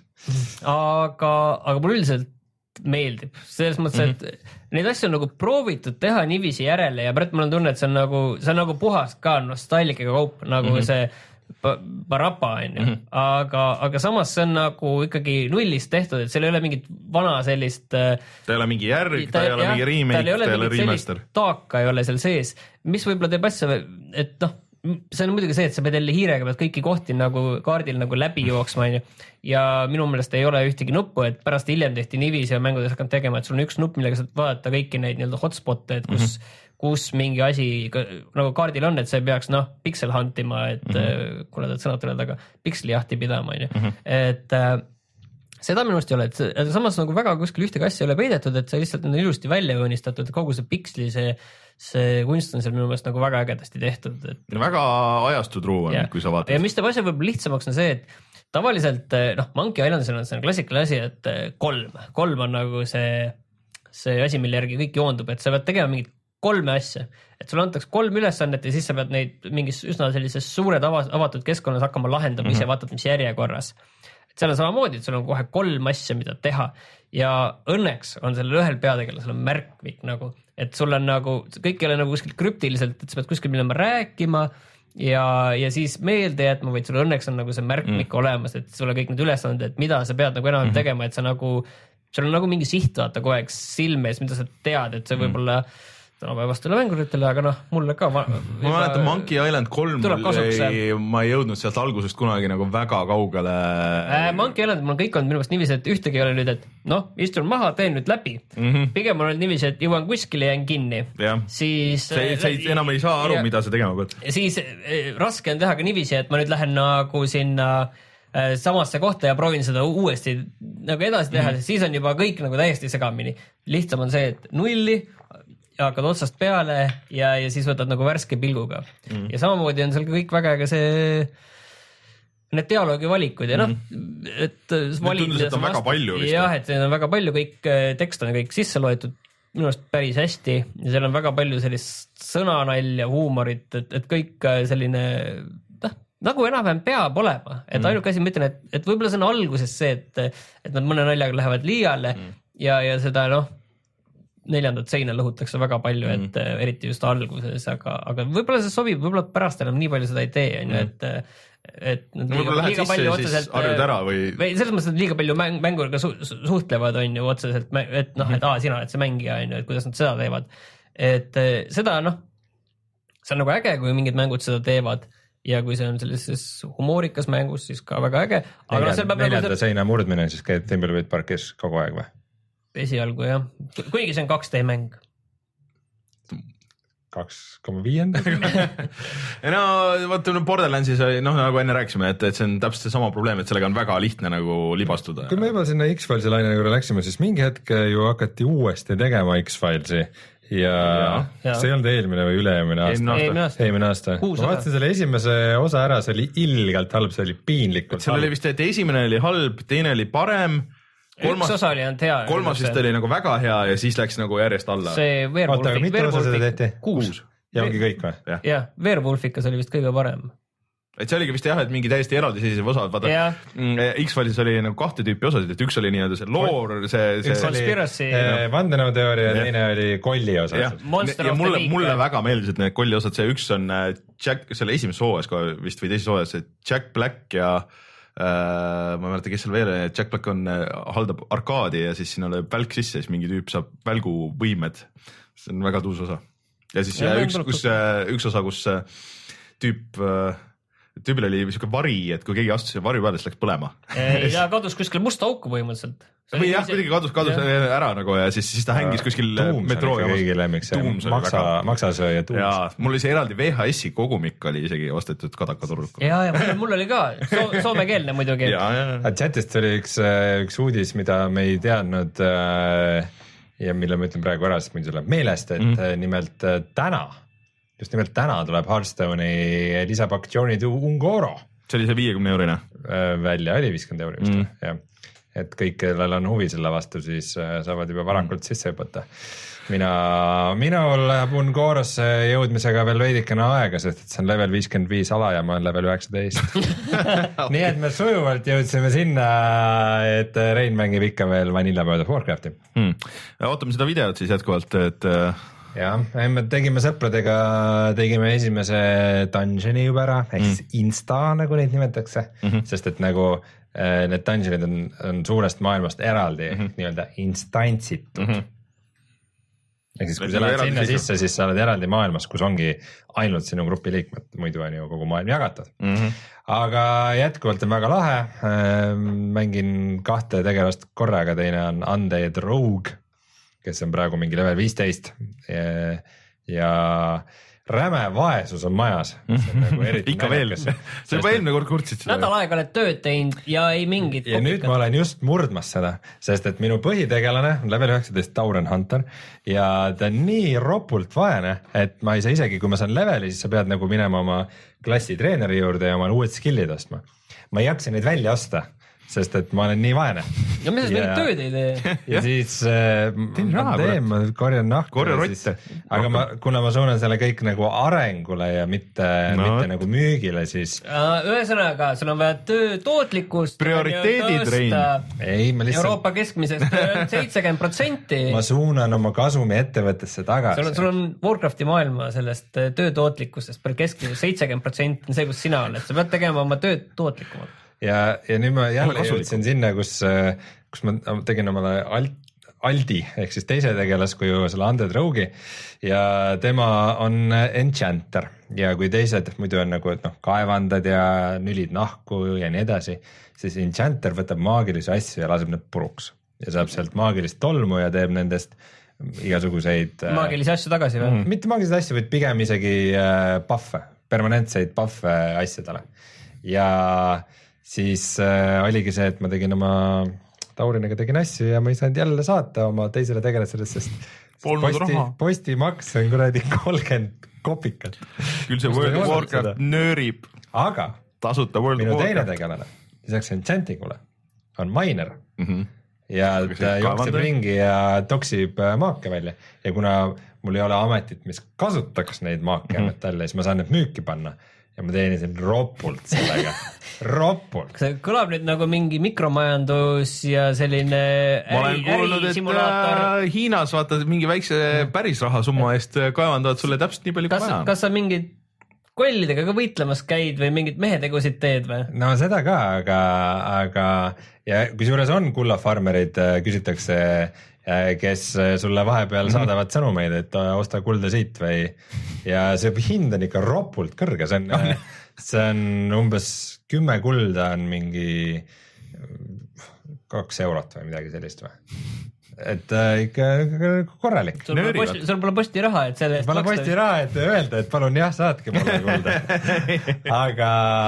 Aga, aga mul üldiselt meeldib. Selles mõttes, et mm-hmm. neid asju on nagu proovitud teha niiviisi järele ja praegu mul on tunne, et see on nagu, see on nagu puhas ka nostalgiga kaup, nagu mm-hmm. see Parappa on ju, mm-hmm. aga, aga samas see on nagu ikkagi nullist tehtud, et seal ei ole mingit vana sellist ta ei ole mingi järg, ta, ta ei ole jah, mingi remake, ta ei ole remaster. Taaka ei ole seal sees, mis võib-olla teeb asja, et noh, see on muidugi see, et sa pead jälle hiirega pead kõiki kohti nagu kaardil nagu läbi jooksma on ju, ja minu meelest ei ole ühtegi nuppu, et pärast hiljem tehti niiviisi ja mängudes hakanud tegema, et sul on üks nupp, millega saad vaadata kõiki neid nii-öelda hotspot'e, et kus mm-hmm. kus mingi asi nagu kaardil on, et sa ei peaks noh, pixel huntima, et mm-hmm. kuna ta sõnad tulevad, aga pixeli jahti pidama, on ju. Mm-hmm. Et äh, seda minu meelest ei ole, et samas nagu väga kuskil ühtegi asja ei ole peidetud, et see lihtsalt on ilusti välja joonistatud, kogu see pixeli, see, see kunst on seal minu meelest nagu väga ägedasti tehtud. Et... No, väga ajastu truu on, kui sa vaatad. Ja mis teeb asja võib lihtsamaks on see, et tavaliselt noh, Monkey Islandis on see klassikaline asi, et kolm, kolm on nagu see, see asi, mille järgi kõik joondub, et sa pead tegema mingit kolme asja, et sulle antakse kolm ülesannet ja siis sa pead neid mingis üsna sellises suured avatud keskkonnas hakkama lahendama mm-hmm. ise vaatad, mis järjekorras. Et seal on samamoodi, et sul on kohe kolm asja, mida teha ja õnneks on sellel ühel peategelasel on märkmik nagu, et sul on nagu, kõik ei ole nagu kuskil krüptiliselt, et sa pead kuskil minema rääkima ja, ja siis meelde jätma, vaid sul õnneks on nagu see märkmik mm. olemas, et sulle kõik need ülesanded, et mida sa pead nagu enam mm-hmm. tegema, et sa nagu, sul on nagu mingi siht vaata kogu aeg silmes, mida sa tead, et see mm. võib-olla tänapäevastele mänguritele, aga noh, mulle ka... Ma mäletan, Monkey Island kolm, ei, ma ei jõudnud sealt algusest kunagi nagu väga kaugele. Äh, Monkey Island mul kõik on minu meelest niiviisi, et ühtegi ei ole nüüd, et noh, istun maha, teen nüüd läbi. Mm-hmm. Pigem on olnud niiviisi, et jõuan kuskile ja jään kinni. Ja. Siis... See, see äh, enam ei saa aru, ja, mida sa tegema pead. Siis äh, raske on teha ka niiviisi, et ma nüüd lähen nagu sinna äh, samasse kohta ja proovin seda uuesti nagu edasi teha, mm-hmm. siis on juba kõik nagu täiesti segamini. Lihtsam on see, et nulli ja hakkad otsast peale ja, ja siis võtad nagu värske pilguga. Mm. Ja samamoodi on seal kõik väga ka see, need dialoogi valikud ja noh, et valid, tundus, et on väga palju vist. Jah, et on väga palju, kõik tekst on kõik sisse loetud minu arust päris hästi ja seal on väga palju sellist sõnanalja, huumorit, et, et kõik selline noh, nagu enam-vähem peab olema, et mm. ainuke asi ma ütlen, et, et võib-olla see on alguses see, et, et nad mõne naljaga lähevad liiale mm. ja, ja seda noh, neljandat seina lõhutakse väga palju, et mm. äh, eriti just alguses, aga, aga võib-olla see sobib, võib-olla pärast enam nii palju seda ei tee, on ju, et, et no, liiga, liiga palju otseselt arjud ära või... või selles mõttes, et liiga palju mäng, mänguga su suhtlevad, on ju, otseselt, et noh, mm. et aa, sina oled see mängija, on ju, et kuidas nad seda teevad. Et äh, seda, noh, see on nagu äge, kui mingid mängud seda teevad ja kui see on sellises humoorikas mängus, siis ka väga äge. Aga neljanda, no, neljanda seal... seina murdmine siis käib Timberwolf Parkis kogu aeg või? Esialgu jah, kuigi see on kaks D mäng. kaks koma viienda no vaata, Borderlandsis noh, nagu enne rääkisime, et, et see on täpselt see sama probleem, et sellega on väga lihtne nagu libastuda. Kui me juba sinna X-Filesi laine juurde läksime, siis mingi hetk ju hakati uuesti tegema X-Filesi ja, ja, ja see ei olnud eelmine või üle-eelmine aasta. Eelmine aasta. Eelmine aasta. Ma vaatasin selle esimese osa ära, see oli ilgelt halb, see oli piinlikult. Seal oli vist, et esimene oli halb, teine oli parem. Kolmas, üks osa oli ainult hea. Kolmas vist oli nagu väga hea ja siis läks nagu järjest alla. See Werewolf, Oota, mitu osa seda tehti? Kuus. Ja ongi kõik või? Jah, Werewolfikas oli vist kõige parem. et see oligi vist jah, et mingi täiesti eraldiseisev osa, vaata yeah. X-Files oli nagu kahte tüüpi osasid, et üks oli nii-öelda see loor, see, see Conspiracy äh, vandenõuteooria ja teine oli kolli osa. ja, ja mulle, mulle väga meeldisid need kolli osad, see üks on Jack, selle esimeses hooajas ka vist või teises hooajas, Jack Black ja äh, ma ei mäleta, kes seal veel, Jack Black on, haldab arkaadi ja siis sinna lööb välk sisse, siis mingi tüüp saab välguvõimed. See on väga tuus osa. Ja siis ja, üks, kus, üks osa, kus tüüp tüübil oli siuke vari, et kui keegi astus varju peale, siis läks põlema. ja kadus kuskil musta auku põhimõtteliselt. või jah, kuidagi kadus, kadus ja. ära nagu ja siis, siis ta hängis kuskil metroo jaamas. Kõigi lemmiks, maksa, maksasööja Tuums. Ja mul oli see eraldi V H S-i kogumik oli isegi ostetud Kadakaturult. ja, ja mul, mul oli ka so, soomekeelne muidugi. ja, ja. Chatist oli üks, üks uudis, mida me ei teadnud ja mille ma ütlen praegu ära, sest mul tuleb meelest, et mm. nimelt täna just nimelt täna tuleb Hearthstone'i lisapakk Journey to Ungoro. See oli see viiekümne eurine? Välja oli viiskümmend euri vist, mm. jah. Et kõik, kellel on huvi selle vastu, siis saavad juba varakult mm. sisse hüpata. Mina, minul läheb Ungorosse jõudmisega veel veidikene aega, sest et see on level viiskümmend viis ala ja ma olen level üheksateist. Nii et me sujuvalt jõudsime sinna, et Rein mängib ikka veel Vanilla World of Warcrafti. Mm. Ootame seda videot siis jätkuvalt, et jah, me tegime sõpradega, tegime esimese dungeoni juba ära, ehk siis mm. insta, nagu neid nimetatakse, mm -hmm. sest et nagu äh, need dungeonid on, on suurest maailmast eraldi mm, -hmm. nii-öelda instantsitud mm. -hmm. ehk siis, kui sa lähed sinna sisse, sisse, siis sa oled eraldi maailmas, kus ongi ainult sinu grupi liikmed, muidu on ju kogu maailm jagatud mm. -hmm. aga jätkuvalt on väga lahe, äh, mängin kahte tegelast korraga, teine on Undead Rogue, kes on praegu mingi level viisteist ja, ja räme vaesus on majas. Nagu ikka veel, sa juba eelmine kord kurtsid seda. Nädal aega oled tööd teinud ja ei mingit. Ja nüüd ma olen just murdmas seda, sest et minu põhitegelane on level üheksateist Tauren Hunter ja ta on nii ropult vaene, et ma ei saa isegi, kui ma saan leveli, siis sa pead nagu minema oma klassi treeneri juurde ja oma uued skill'id ostma. Ma ei jaksa neid välja osta, sest et ma olen nii vaene. ja mis sa mingit tööd ei tee? ja siis äh, ma teen, ma korjan nahku. Korja rotte. Aga ma, kuna ma suunan selle kõik nagu arengule ja mitte, no. mitte nagu müügile, siis... Ühesõnaga, sul on vaja töö tootlikkust. Prioriteedid, Rein. Ei, ma lihtsalt... Euroopa keskmisest seitsekümmend protsenti. Ma suunan oma kasumi ettevõttesse tagasi. Sul on, sul on Warcrafti maailma sellest töö tootlikkustest per keskmisest seitsekümmend protsenti on see, kus sina oled. Sa pead tegema oma tööd tootlikumalt. Ja, ja nüüd ma jälle jõudsin sinna, kus, kus ma tegin omale alt, Aldi ehk siis teise tegelaskuju selle Undead Rogue'i ja tema on enchanter ja kui teised muidu on nagu, et noh, kaevandad ja nülid nahku ja nii edasi, siis enchanter võtab maagilisi asju ja laseb need puruks ja saab sealt maagilist tolmu ja teeb nendest igasuguseid maagilisi asju tagasi või? Mm, mitte maagilisi asju, vaid pigem isegi buff'e, permanentseid buff'e asjadele ja siis äh, oligi see, et ma tegin oma Tauriniga tegin asju ja ma ei saanud jälle saata oma teisele tegelasele, sest posti, postimaks on kuradi kolmkümmend kopikat. Küll see World of Warcraft nöörib. Aga tasuta World minu of Warcraft. teine tegelane, lisaks enchantingule, on miner mm -hmm. ja ta jookseb ringi ja toksib maake välja ja kuna mul ei ole ametit, mis kasutaks neid maake ja mm -hmm. metalle, siis ma saan need müüki panna. Ja ma teenisin ropult sellega, ropult. See kõlab nüüd nagu mingi mikromajandus ja selline äri, ma olen kuulnud, et Hiinas vaata mingi väikse päris rahasumma eest kaevandavad sulle täpselt nii palju kas, vaja. Kas sa mingid kollidega ka võitlemas käid või mingid mehetegusid teed või? No seda ka, aga, aga ja kusjuures on kullafarmerid, küsitakse kes sulle vahepeal saadavad sõnumeid, et osta kulda siit või ja see hind on ikka ropult kõrge, see on, see on umbes kümme kulda on mingi kaks eurot või midagi sellist või? Et äh, ikka, ikka korralik. Sul pole posti, sul pole postiraha, et selle eest maksta. Pole postiraha, et öelda, et palun jah, saatke mulle kulda. Aga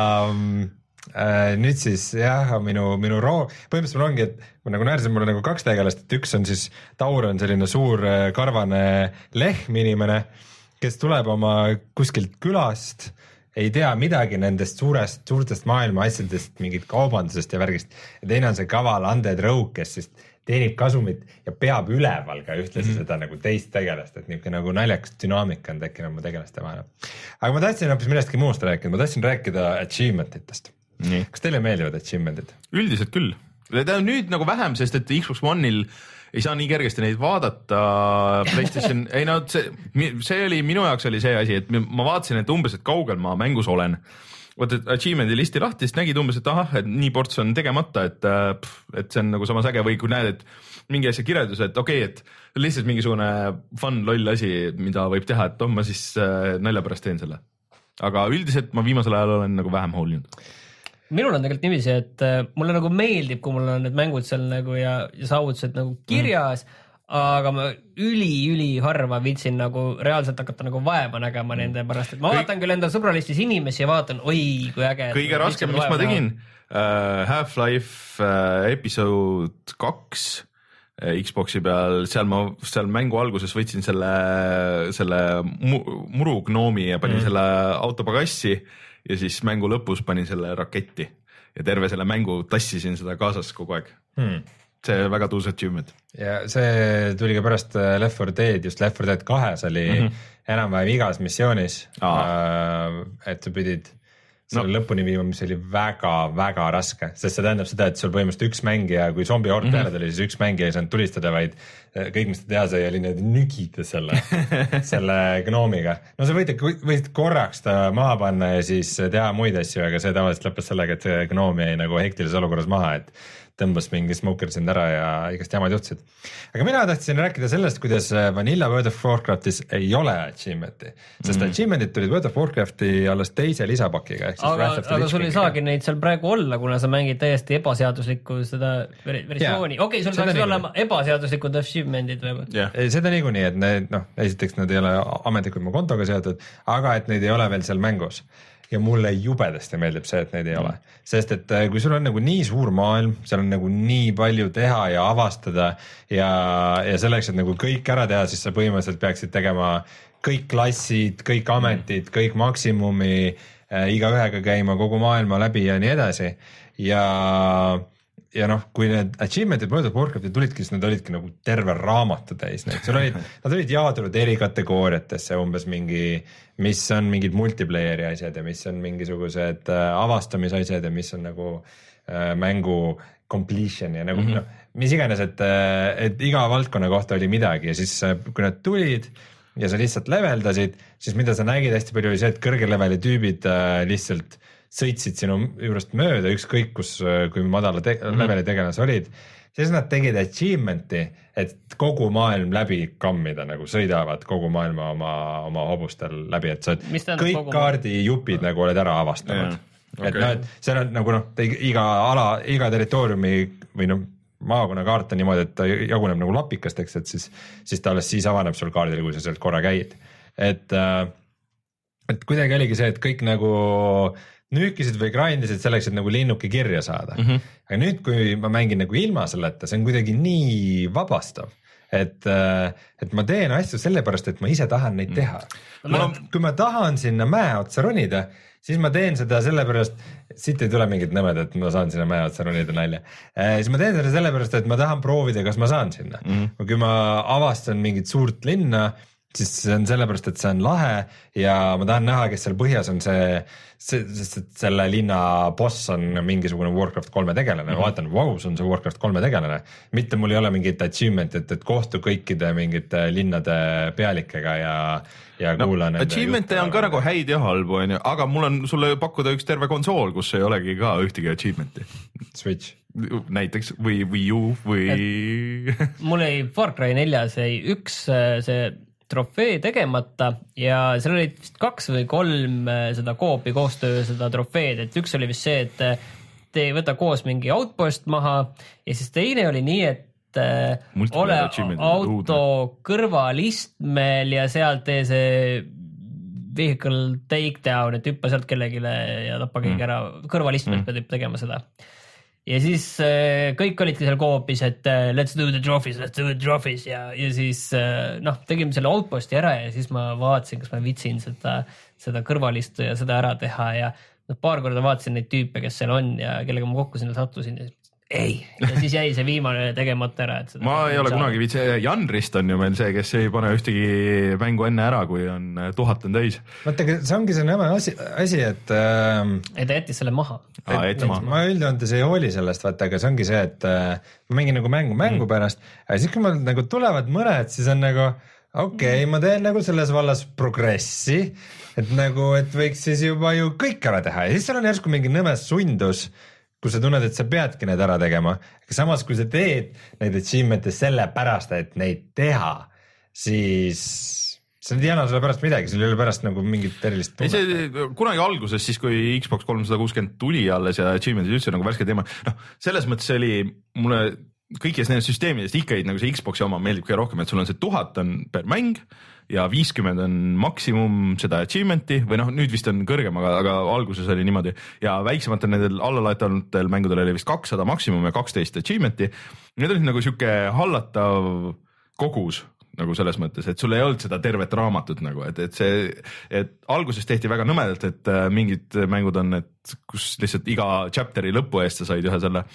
äh, nüüd siis jah, minu, minu roo, põhimõtteliselt mul ongi, et ma nagu näersin mulle nagu kaks tegelast, et üks on siis, Taur on selline suur karvane lehm inimene, kes tuleb oma kuskilt külast, ei tea midagi nendest suurest, suurtest maailma asjadest, mingit kaubandusest ja värgist. Ja teine on see kaval Undead Rogue, kes siis teenib kasumit ja peab üleval ka ühtlasi mm-hmm. seda nagu teist tegelast, et niisugune nagu naljakas dünaamika on tekkinud mu tegelaste vahel. Aga ma tahtsin hoopis millestki muust rääkida, ma tahtsin rääkida achievementitest. Nii. Kas teile meeldivad achievementid? Üldiselt küll. Ta on nüüd nagu vähem, sest et Xbox One'il ei saa nii kergesti neid vaadata. PlayStation, ei no see, see oli, minu jaoks oli see asi, et ma vaatasin, et umbes, et kaugel ma mängus olen. Võt, et achievement'i listi lahti, siis nägid umbes, et ahah, et nii ports on tegemata, et, et see on nagu sama säge või kui näed, et mingi asja kirjeldus, et okei, okay, et lihtsalt mingisugune fun loll asi, mida võib teha, et oh, ma siis nalja pärast teen selle. Aga üldiselt ma viimasel ajal olen nagu vähem hoolinud. Minul on tegelikult niiviisi, et mulle nagu meeldib, kui mul on need mängud seal nagu ja, ja saavutused nagu kirjas, mm. aga ma üli-üli harva viitsin nagu reaalselt hakata nagu vaeva nägema mm. nende pärast, et ma Kõik... vaatan küll enda sõbralistis inimesi ja vaatan, oi kui äge. Kõige raskem, mis ma tegin, uh, Half-Life uh, episode kaks uh, Xboxi peal, seal ma seal mängu alguses võtsin selle, selle murugnoomi ja panin mm. selle autopagassi ja siis mängu lõpus panin selle raketti ja terve selle mängu tassisin seda kaasas kogu aeg. Hmm. See väga tuus achievement. Ja see tuli ka pärast Left four Dead, just Left four Dead kahes oli mm-hmm. enam-vähem igas missioonis, äh, et sa pidid selle no. lõpuni viima, mis oli väga-väga raske, sest see tähendab seda, et sul põhimõtteliselt üks mängija, kui zombi hord peale tuli, siis üks mängija ei saanud tulistada, vaid kõik, mis ta teha sai, oli need nügida selle, selle gnoomiga. No sa võid, võid korraks ta maha panna ja siis teha muid asju, aga see tavaliselt lõppes sellega, et see gnoom jäi nagu hektilises olukorras maha, et tõmbas mingi smoker sind ära ja igast jamad jutsid. Aga mina tahtsin rääkida sellest, kuidas Vanilla World of Warcraftis ei ole achievementi, sest mm. achievementit tulid World of Warcrafti alles teise lisapakiga. Aga, aga sul ei saagi neid seal praegu olla, kuna sa mängid täiesti ebaseaduslikku seda versiooni. Okei, okay, sul saaks olla ebaseaduslikud achievementid või? Yeah. Seda niikuinii, et need, noh, esiteks nad ei ole ametlikult mu kontoga seotud, aga et neid ei ole veel seal mängus. Ja mulle jubedasti meeldib see, et neid ei ole. Sest et kui sul on nagu nii suur maailm, seal on nagu nii palju teha ja avastada ja, ja selleks, et nagu kõik ära teha, siis sa põhimõtteliselt peaksid tegema kõik klassid, kõik ametid, kõik maksimumi, iga ühega käima kogu maailma läbi ja nii edasi. Ja, ja noh, kui need achievementid World of Warcrafti tulidki, siis nad olidki nagu terve raamatu täis. Sul olid, nad olid jaotunud eri kategooriatesse umbes mingi, mis on mingid multiplayeri asjad ja mis on mingisugused äh, avastamisasjad ja mis on nagu äh, mängu completion ja nagu mm -hmm. no, mis iganes, et, et iga valdkonna kohta oli midagi ja siis kui nad tulid ja sa lihtsalt leveldasid, siis mida sa nägid hästi palju oli see, et kõrge leveli tüübid äh, lihtsalt sõitsid sinu juurest mööda, ükskõik kus, kui madala te- mm -hmm. leveli tegelas olid, siis nad tegid achievementi, et kogu maailm läbi kammida, nagu sõidavad kogu maailma oma, oma hobustel läbi, et sa kõik kaardijupid nagu oled ära avastanud. Yeah, okay. Et noh, et see on nagu noh, iga ala, iga territooriumi või noh, maakonna kaart on niimoodi, et ta jaguneb nagu lapikasteks, et siis, siis ta alles siis avaneb sul kaardil, kui sa sealt korra käid. Et, et kuidagi oligi see, et kõik nagu nüükisid või grindisid selleks, et nagu linnuki kirja saada. Mm-hmm. Aga nüüd, kui ma mängin nagu ilma selleta, see on kuidagi nii vabastav, et, et ma teen asju sellepärast, et ma ise tahan neid teha. Mm. Ma, kui ma tahan sinna mäe otsa ronida, siis ma teen seda sellepärast, siit ei tule mingit nõmed, et ma saan sinna mäe otsa ronida nalja. Eh, siis ma teen seda sellepärast, et ma tahan proovida, kas ma saan sinna. Mm. Kui ma avastan mingit suurt linna, siis see on sellepärast, et see on lahe ja ma tahan näha, kes seal põhjas on see, see, sest selle linna boss on mingisugune Warcraft kolme tegelane mm-hmm. vaatan, vau, wow, see on see Warcraft kolme tegelane. Mitte mul ei ole mingit achievement, et, et kohtu kõikide mingite linnade pealikega ja, ja kuula no, nende achievemente on ka nagu häid ja halbu, on ju, aga mul on sulle pakkuda üks terve konsool, kus ei olegi ka ühtegi achievementi. Switch. Näiteks või Wii U või... mul ei Far Cry neljas ei üks see trofee tegemata ja seal olid vist kaks või kolm seda koopi koostöö seda trofeed, et üks oli vist see, et te ei võta koos mingi outpost maha ja siis teine oli nii, et ole auto kõrvalistmel ja sealt tee see vehicle takedown, et hüppa sealt kellegile ja tappa keegi ära, kõrvalistmel mm. pead tegema seda. Ja siis äh, kõik olidki seal koopis, et äh, let's do the trophies, let's do the trophies ja, ja siis äh, noh, tegime selle outposti ära ja siis ma vaatasin, kas ma vitsin seda, seda kõrvalistu ja seda ära teha ja noh, paar korda vaatasin neid tüüpe, kes seal on ja kellega ma kokku sinna sattusin ja ei, ja siis jäi see viimane tegemata ära. Et ma ei ole kunagi viitsi, Jan Rist on ju meil see, kes ei pane ühtegi mängu enne ära, kui on tuhat on täis. Vaata, see ongi see nõme asi, asi, et äh, ei, ta jättis selle maha. Aa, et, maha. Ma üldjoontes ei hooli sellest, vaata, aga see ongi see, et äh, ma mängin nagu mängu mängu mm. pärast, aga siis kui mul nagu tulevad mõned, siis on nagu okei okay,, ma teen nagu selles vallas progressi, et nagu, et võiks siis juba ju kõik ära teha ja siis seal on järsku mingi nõmes sundus, kus sa tunned, et sa peadki need ära tegema, aga samas kui sa teed neid achievement'e selle pärast, et neid teha, siis sa ei anna selle pärast midagi, sul ei ole pärast nagu mingit erilist tunnet. Ei, see, kunagi alguses, siis kui Xbox kolmsada kuuskümmend tuli alles ja achievement'id üldse nagu värske teema, noh, selles mõttes oli mulle kõikidest nendest süsteemidest ikka nagu see Xboxi oma meeldib kõige rohkem, et sul on see tuhat on per mäng ja viiskümmend on maksimum seda achievement'i või noh, nüüd vist on kõrgem, aga, aga alguses oli niimoodi ja väiksematel nendel allalaetanutel mängudel oli vist kakssada maksimum ja kaksteist achievement'i. Need olid nagu siuke hallatav kogus nagu selles mõttes, et sul ei olnud seda tervet raamatut nagu, et, et see, et alguses tehti väga nõmedalt, et äh, mingid mängud on, et kus lihtsalt iga chapteri lõpu eest sa said ühe selle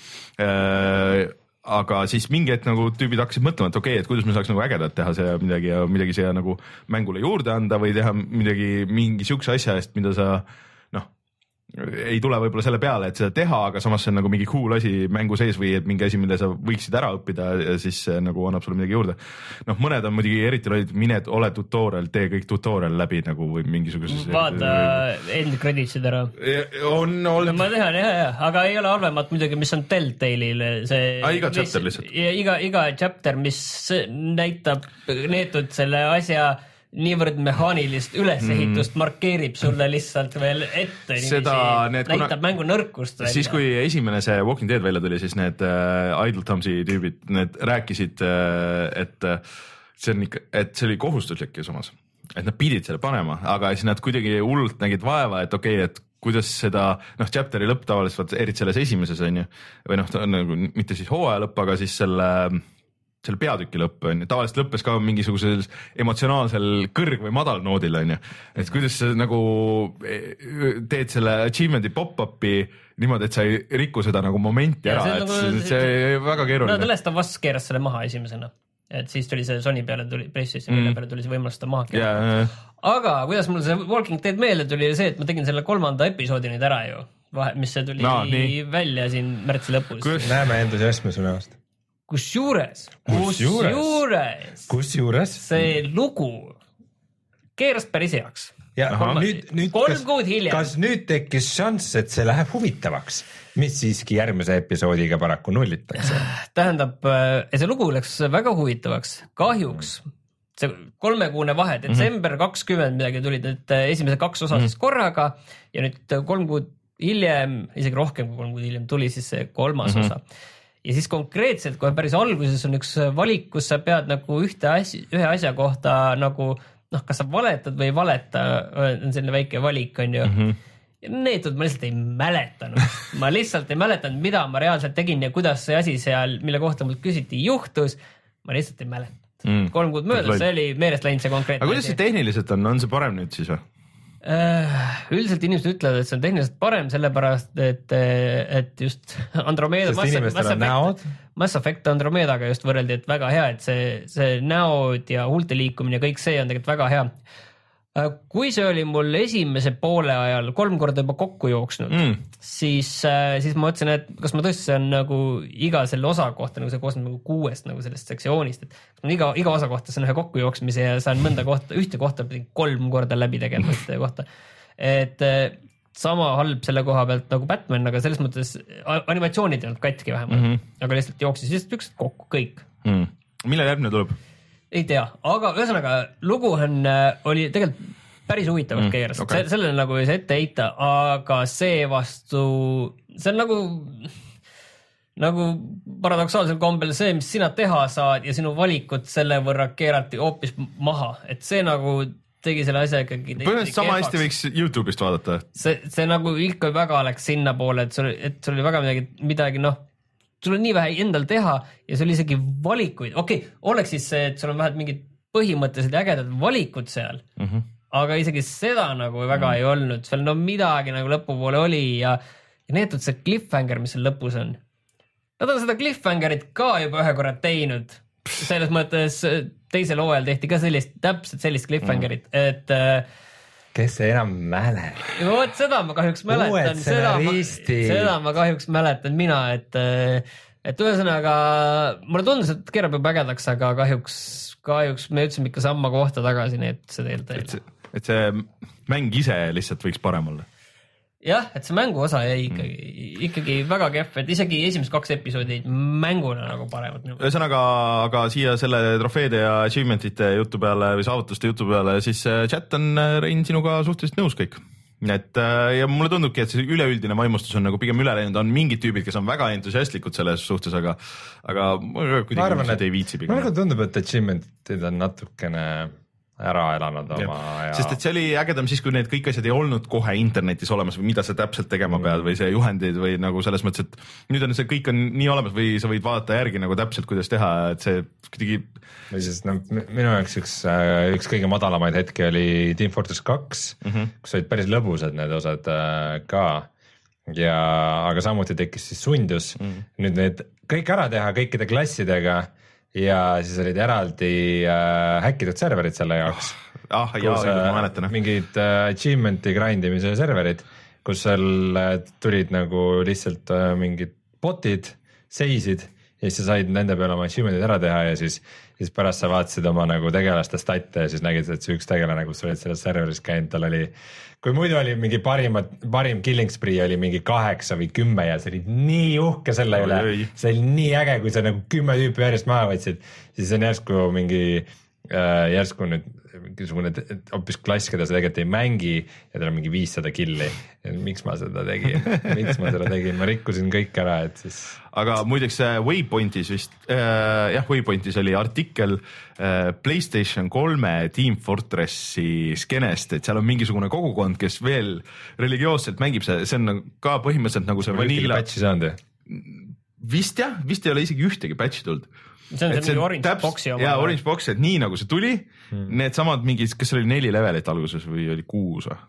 äh, aga siis mingi hetk nagu tüübid hakkasid mõtlema, et okei okay,, et kuidas me saaks nagu ägedat teha see midagi ja midagi siia nagu mängule juurde anda või teha midagi mingi siukse asja eest, mida sa noh, ei tule võib-olla selle peale, et seda teha, aga samas see on nagu mingi cool asi mängu sees või et mingi asi, mille sa võiksid ära õppida ja siis nagu annab sulle midagi juurde. Noh, mõned on muidugi eriti olid, mine ole tutorial, tee kõik tutorial läbi nagu või mingisuguses. Vaata end creditsid ära. On olnud. Ma tehan jah, jah, aga ei ole halvemat muidugi, mis on Telltale'il see. A, iga chapter lihtsalt. Iga, iga chapter, mis näitab neetud selle asja niivõrd mehaanilist ülesehitust mm. markeerib sulle lihtsalt veel ette Seda, näitab kuna... mängu nõrkust välja. Siis kui esimene see Walking Dead välja tuli, siis need äh, Idle Thumbsi tüübid, need rääkisid äh,, et see on ikka, et see oli kohustuslik ja samas, et nad pidid selle panema, aga siis nad kuidagi hullult nägid vaeva, et okei okay,, et kuidas seda, noh, chapteri lõpp tavaliselt, eriti selles esimeses on ju, või noh, nagu mitte siis hooaja lõpp, aga siis selle selle peatüki lõpp on ju, tavaliselt lõppes ka mingisugusel emotsionaalsel kõrg- või madal noodil on ju, et kuidas sa nagu teed selle achievement'i pop-up'i niimoodi, et sa ei riku seda nagu momenti ja ära, et nagu, see on väga keeruline. No Last of Us keeras selle maha esimesena, et siis tuli see Sony peale, tuli PlayStation mm. peale tuli see võimalus seda maha keerata yeah.. Aga kuidas mul see Walking Dead meelde tuli see, et ma tegin selle kolmanda episoodi nüüd ära ju, vahe, mis see tuli no, välja siin märtsi lõpus. Kus? Näeme entusiasmi su näost. Kusjuures, kusjuures, kusjuures see lugu keeras päris heaks. Ja Kolma, nüüd, nüüd, kolm kas, kuud hiljem. Kas nüüd tekkis šanss, et see läheb huvitavaks, mis siiski järgmise episoodiga paraku nullitakse? Tähendab, see lugu läks väga huvitavaks. Kahjuks see kolmekuune vahe, detsember kakskümmend midagi tulid need esimesed kaks osa siis korraga ja nüüd kolm kuud hiljem, isegi rohkem kui kolm kuud hiljem tuli siis see kolmas mm-hmm. osa. Ja siis konkreetselt, kui päris alguses on üks valik, kus sa pead nagu ühte asja, ühe asja kohta nagu, noh, kas sa valetad või ei valeta, on selline väike valik, on ju. Mm-hmm. Ja neetud ma lihtsalt ei mäletanud. Ma lihtsalt ei mäletanud, mida ma reaalselt tegin ja kuidas see asi seal, mille kohta mult küsiti, juhtus. Ma lihtsalt ei mäletanud. Mm. Kolm kuud möödas, see oli meelest läinud see konkreetne. Aga kuidas see tehniliselt on? On see parem nüüd siis või? Üldiselt inimesed ütlevad, et see on tehniliselt parem sellepärast, et, et just Andromeda Mass, Mass, Effect, Mass Effect Andromedaga just võrreldi, et väga hea, et see, see näod ja huulte liikumine ja kõik see on tegelikult väga hea. Kui see oli mul esimese poole ajal kolm korda juba kokku jooksnud, mm. siis, siis ma mõtlesin, et kas ma tõesti on nagu iga selle osa kohta, nagu see koosneb nagu kuuest nagu sellest sektsioonist, et iga, iga osa kohta saan ühe kokku jooksmise ja saan mõnda kohta, ühte kohta kolm korda läbi tegema ühte kohta. Et sama halb selle koha pealt nagu Batman, aga selles mõttes animatsioonid ei olnud katki vähemalt, mm -hmm. aga lihtsalt jooksis lihtsalt ükselt kokku kõik. Mm. Millal järgmine tuleb? Ei tea, aga ühesõnaga lugu on, oli tegelikult päris huvitavalt mm, keeras, okay. sellele nagu ei saa ette heita, aga see vastu, see on nagu, nagu paradoksaalsel kombel see, mis sina teha saad ja sinu valikud selle võrra keerati hoopis maha, et see nagu tegi selle asja ikkagi. Põhimõtteliselt sama hästi võiks YouTube'ist vaadata. See, see nagu ikka väga läks sinna poole, et sul, et sul oli väga midagi, midagi noh, sul on nii vähe endal teha ja sul isegi valikuid, okei, okay, oleks siis see, et sul on vähelt mingid põhimõtteliselt ägedad valikud seal, mm -hmm. aga isegi seda nagu väga mm -hmm. ei olnud, seal no midagi nagu lõpupoole oli ja, ja neetud see cliffhanger, mis seal lõpus on, Nad on seda cliffhangerit ka juba ühe korra teinud. Selles mõttes teisel hooajal tehti ka sellist, täpselt sellist cliffhangerit, mm. et kes see enam mälet? Vot seda ma kahjuks mäletan, seda ma, seda ma kahjuks mäletan mina, et et ühesõnaga mulle tundus, et keerab juba ägedaks, aga kahjuks, kahjuks me ütlesime ikka samma kohta tagasi, nii et see tegelikult ei ole. Et see mäng ise lihtsalt võiks parem olla. Jah, et see mängu osa jäi ikkagi, mm. ikkagi väga kehv, et isegi esimesed kaks episoodi mänguna nagu paremat. Ühesõnaga, aga siia selle trofeede ja achievementite jutu peale või saavutuste jutu peale, siis chat on Rein sinuga suhteliselt nõus kõik. Et ja mulle tundubki, et see üleüldine vaimustus on nagu pigem üle läinud, on mingid tüübid, kes on väga entusiastlikud selles suhtes, aga aga kuidagi arvan, et, ei viitsi pigem. Mulle tundub, et achievementid on natukene ära elanud oma ja... Sest et see oli ägedam siis, kui need kõik asjad ei olnud kohe internetis olemas või mida sa täpselt tegema mm. pead või see juhendid või nagu selles mõttes, et nüüd on see kõik on nii olemas või sa võid vaadata järgi nagu täpselt, kuidas teha, et see kuidagi... Või siis no, minu jaoks üks, üks kõige madalamaid hetki oli Team Fortress kaks, mm -hmm. kus olid päris lõbusad need osad ka ja aga samuti tekkis siis sundus mm. nüüd need kõik ära teha kõikide klassidega ja siis olid eraldi äh, häkkitud serverid selle jaoks oh, ah, jaa, äh, ma mäletan mingid äh, achievement'i grindimise serverid, kus seal äh, tulid nagu lihtsalt äh, mingid botid, seisid ja siis sa said nende peale oma achievement'id ära teha ja siis, siis pärast sa vaatasid oma nagu tegelaste statte ja siis nägid, et see üks tegelane, kus olid selles serveris käinud, tal oli kui muidu oli mingi parimad, parim killing spree oli mingi kaheksa või kümme ja see oli nii uhke selle üle, see oli nii äge, kui sa nagu kümme tüüpi järjest maha võtsid, siis on järsku mingi äh, järsku nüüd mingisugune hoopis klass, keda sa tegelikult ei mängi ja tal on mingi viissada killi. Miks ma seda tegin? Miks ma seda tegin? Ma rikkusin kõik ära, et siis... Aga muideks Waypointis vist, äh, jah, Waypointis oli artikkel äh, PlayStation kolme Team Fortressi skenest, et seal on mingisugune kogukond, kes veel religioosselt mängib see, see on ka põhimõtteliselt nagu see vanilla... Patchi saanud, vist jah, vist ei ole isegi ühtegi patchi tulnud. See on see, see mingi Orange täps, Boxi oma. Jaa, Orange Box, et nii nagu see tuli, hmm. need samad mingid, kas oli neli levelit alguses või oli kuus või?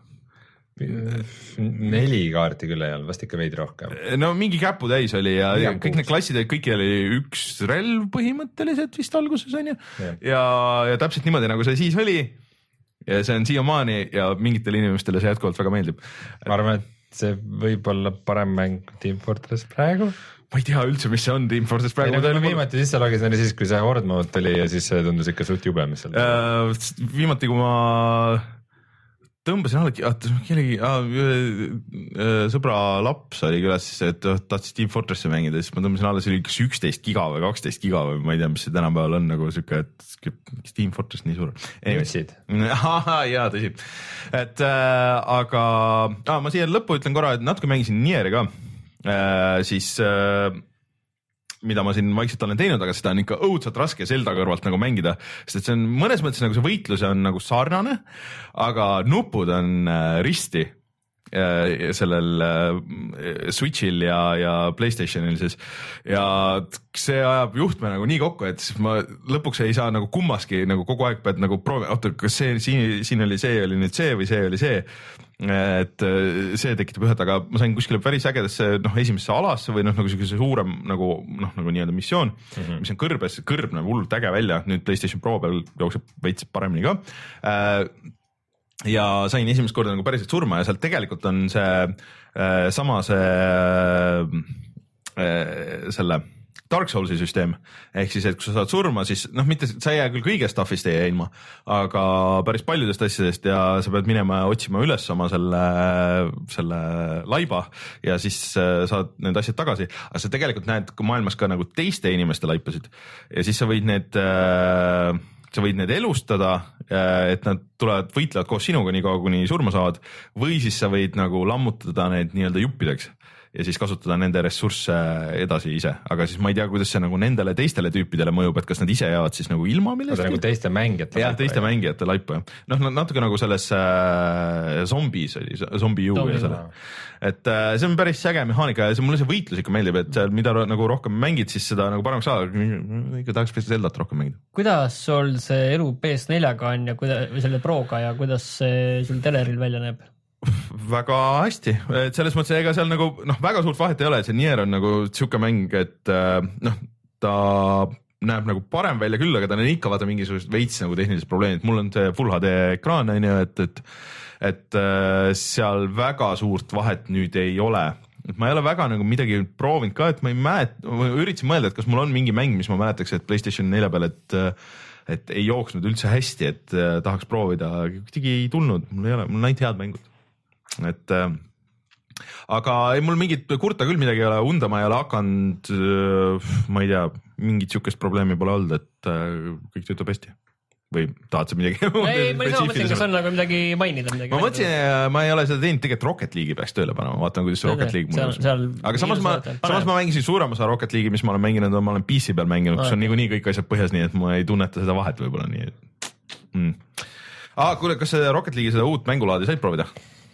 Neli kaarti küll ei olnud, vast ikka veidi rohkem. No mingi käpu täis oli ja, ja kõik need klassid, kõik oli üks relv põhimõtteliselt vist alguses on ju. Ja, ja, ja täpselt niimoodi nagu see siis oli ja see on siiamaani ja mingitele inimestele see jätkuvalt väga meeldib. Ma arvan, et see võib olla parem mäng Team Fortress praegu. Ma ei tea üldse, mis see on Team Fortress praegu. Ei, no, viimati sisse logis oli siis, kui see Horde mode tuli ja siis see tundus ikka suht jube, mis seal uh, viimati, kui ma tõmbasin alla, kellegi uh, sõbra laps oli külas, et tahtsid Team Fortressi mängida, siis ma tõmbasin alla, see oli kas üksteist giga või kaksteist giga või ma ei tea, mis see tänapäeval on nagu siuke, et Team Fortress nii suur. Mütsid. Jaa, tõsi. Et uh, aga ah, ma siia lõppu ütlen korra, et natuke mängisin Nieri ka. Äh, siis äh, mida ma siin vaikselt olen teinud, aga seda on ikka õudselt raske Zelda kõrvalt nagu mängida, sest et see on mõnes mõttes nagu see võitlus on nagu sarnane, aga nupud on äh, risti äh, sellel äh, Switchil ja, ja PlayStationil siis ja see ajab juhtme nagu nii kokku, et siis ma lõpuks ei saa nagu kummaski nagu kogu aeg pead nagu proovi, oota, kas see siin, siin oli see, oli nüüd see või see oli see, et see tekitab ühed, aga ma sain kuskile päris ägedasse noh, esimesse alasse või noh, nagu selline suurem nagu noh, nagu nii-öelda missioon, mm -hmm. mis on kõrbes, kõrb näeb hullult äge välja, nüüd PlayStation Pro peal jookseb veits paremini ka. Ja sain esimest korda nagu päriselt surma ja sealt tegelikult on see sama see selle Dark Soulsi süsteem, ehk siis, et kui sa saad surma, siis noh, mitte sa ei jää küll kõigest stuffist ei jää ilma, aga päris paljudest asjadest ja sa pead minema ja otsima üles oma selle, selle laiba ja siis saad need asjad tagasi, aga sa tegelikult näed maailmas ka nagu teiste inimeste laipasid ja siis sa võid need, sa võid need elustada, et nad tulevad, võitlevad koos sinuga nii kaua, kuni surma saavad või siis sa võid nagu lammutada need nii-öelda juppideks ja siis kasutada nende ressursse edasi ise, aga siis ma ei tea, kuidas see nagu nendele teistele tüüpidele mõjub, et kas nad ise jäävad siis nagu ilma millestki. Nagu teiste mängijate laipa. Teiste jah. mängijate laipa, jah. Noh, natuke nagu selles äh, zombies oli, zombi ju ja selle. Et äh, see on päris äge mehaanika ja see, mulle see võitlus ikka meeldib, et seal mida nagu rohkem mängid, siis seda nagu paremaks saada, ikka tahaks Zeldat rohkem mängida. Kuidas sul see elu P S neljaga on ja kuida, või selle Proga ja kuidas see sul teleril välja näeb? väga hästi, et selles mõttes ega seal nagu noh, väga suurt vahet ei ole, see Nier on nagu siuke mäng, et noh, ta näeb nagu parem välja küll, aga ta on ikka vaata mingisugused veits nagu tehnilised probleemid, mul on see Full H D ekraan on ju, et, et, et seal väga suurt vahet nüüd ei ole. Et ma ei ole väga nagu midagi proovinud ka, et ma ei mälet, ma üritasin mõelda, et kas mul on mingi mäng, mis ma mäletaks, et PlayStation nelja peal, et, et ei jooksnud üldse hästi, et tahaks proovida, kuidagi ei tulnud, mul ei ole, mul on ainult head mängud. Et aga ei, mul mingit kurta küll midagi ei ole, unda ma ei ole hakanud, ma ei tea, mingit siukest probleemi pole olnud, et kõik töötab hästi. Või tahad sa midagi? ei, ma ei saa mõtlesin, kas on nagu midagi mainida. Midagi ma mõtlesin, ma ei ole seda teinud, tegelikult Rocket League'i peaks tööle panema, vaatan, kuidas see Rocket League mul on. Aga samas ma, samas ma mängisin suurem osa Rocket League'i, mis ma olen mänginud, ma olen P C peal mänginud, kus on niikuinii kõik asjad põhjas, nii et ma ei tunneta seda vahet võib-olla nii. Mm. Ah, kuule, kas see Rocket League'i seda uut mängulaadi said proovida?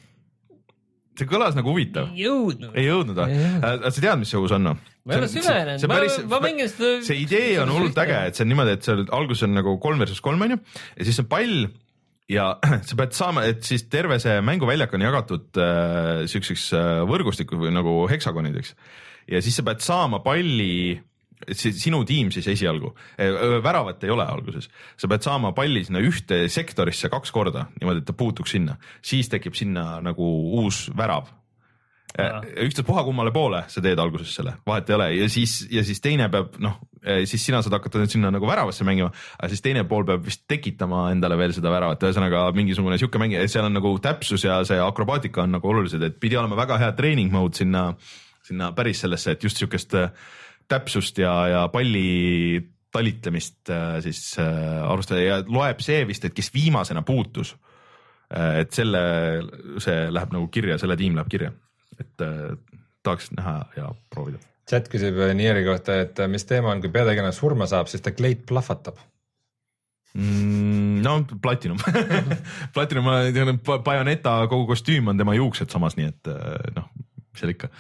See kõlas nagu huvitav. Ei jõudnud. Ei jõudnud, sa tead, mis see uus on? Ma ei ole süvenenud, ma, ma mängin seda... See idee on hullult äge, et see on niimoodi, et seal alguses on nagu kolm versus kolm on ju, ja siis on pall ja sa pead saama, et siis terve see mänguväljak on jagatud äh, siukseks äh, võrgustiku või nagu heksagonideks ja siis sa pead saama palli, sinu tiim siis esialgu, väravat ei ole alguses, sa pead saama palli sinna ühte sektorisse kaks korda, niimoodi, et ta puutuks sinna, siis tekib sinna nagu uus värav. Üksteid puha kummale poole sa teed alguses selle, vahet ei ole ja siis, ja siis teine peab, noh, siis sina saad hakata nüüd sinna nagu väravasse mängima, aga siis teine pool peab vist tekitama endale veel seda väravat, ühesõnaga mingisugune siuke mäng, seal on nagu täpsus ja see akrobaatika on nagu olulised, et pidi olema väga hea training mode sinna, sinna päris sellesse, et just siukest täpsust ja, ja palli talitlemist siis arvestada ja loeb see vist, et kes viimasena puutus, et selle, see läheb nagu kirja, selle tiim läheb kirja. Et äh, tahaks näha ja proovida. Chat küsib Nieri kohta, et mis teema on, kui peategelane surma saab, siis ta kleit plahvatab. Mm, no Platinum. Platinum, Bayonetta kogu kostüüm on tema juuksed samas, nii et noh, seal ikka.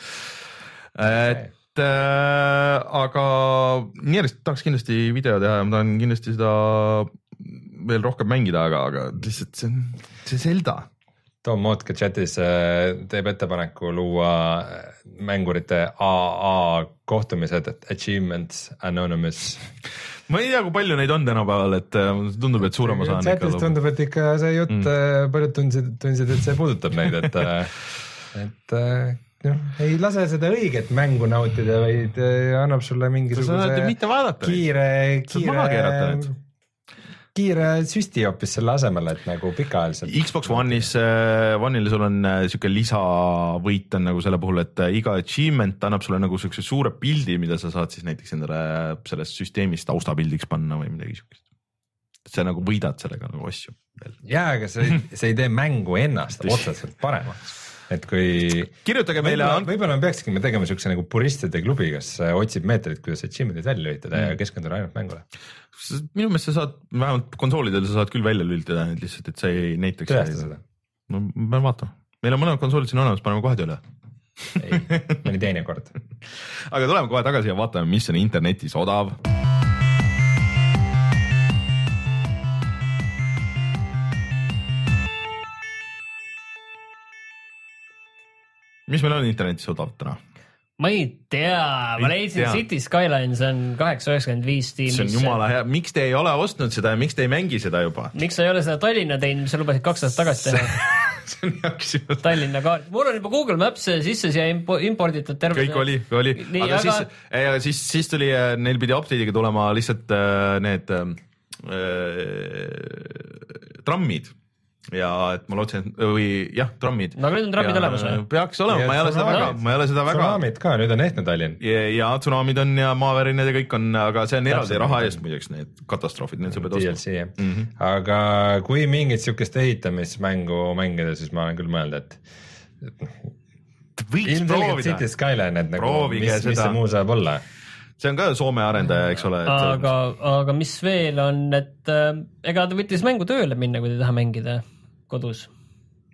Et äh, aga Nierist tahaks kindlasti video teha ja ma tahan kindlasti seda veel rohkem mängida, aga, aga lihtsalt see, see Zelda. Tom Mootke chatis teeb ettepaneku luua mängurite A A kohtumised, et Achievements Anonymous. Ma ei tea, kui palju neid on tänapäeval, et tundub, et suurem osa on ikka. Chatis tundub, et ikka see jutt mm. paljud tundsid, tundsid, et see puudutab neid, et, et no, ei lase seda õiget mängu nautida, vaid annab sulle mingisuguse kiire, kiire... kiire süsti hoopis selle asemel, et nagu pikaajaliselt. Xbox One'is, One'il sul on siuke lisavõit on nagu selle puhul, et iga achievement annab sulle nagu siukse suure pildi, mida sa saad siis näiteks endale sellest süsteemist taustapildiks panna või midagi siukest. Sa nagu võidad sellega nagu asju. Jaa, aga see, see ei tee mängu ennast otseselt paremaks. Et kui kirjutage meile võib-olla, võib-olla me peakski me tegema siukse nagu puristide klubi, kes otsib meetodit, kuidas achievement'id välja lülitada mm. ja keskenduda ainult mängule. Minu meelest sa saad, vähemalt konsoolidel sa saad küll välja lülitada need lihtsalt, et sa ei näiteks tõesta seda. No me peame vaatama. Meil on mõned konsoolid siin olemas, paneme kohe tööle. Ei, mõni teine kord. Aga tuleme kohe tagasi ja vaatame, mis on internetis odav. Mis meil on internetis odav täna? Ma ei tea, ma leidsin City Skylines on kaheksa üheksakümmend viis Steamis. See on jumala hea, miks te ei ole ostnud seda ja miks te ei mängi seda juba? Miks sa ei ole seda Tallinna teinud, mis sa lubasid kaks aastat tagasi teha? See on hea küsimus. Tallinna kaart. Mul on juba Google Maps sisse siia imporditud terve. Kõik oli, oli. Nii, aga, aga... Siis, siis, siis tuli, neil pidi update'iga tulema lihtsalt need äh, trammid. Ja et ma lootsin, või jah, trammid. No nüüd on trammid ja, olemas või? Peaks olema, ma ei ole seda väga, ma ei ole seda väga. Tsunamid ka, nüüd on ehtne Tallinn. Ja, ja tsunamid on ja maavärinad ja kõik on, aga see on eraldi raha eest muideks need katastroofid, need sa pead ostma. D L C, jah. Mm -hmm. Aga kui mingit siukest ehitamismängu mängida, siis ma olen küll mõelda, et võiks proovida. City Skyline, et nagu, mis, mis see muu saab olla? See on ka Soome arendaja, eks ole. Et aga, aga mis veel on, et äh, ega ta võttis mängu tööle minna, kui ta taha mängida kodus.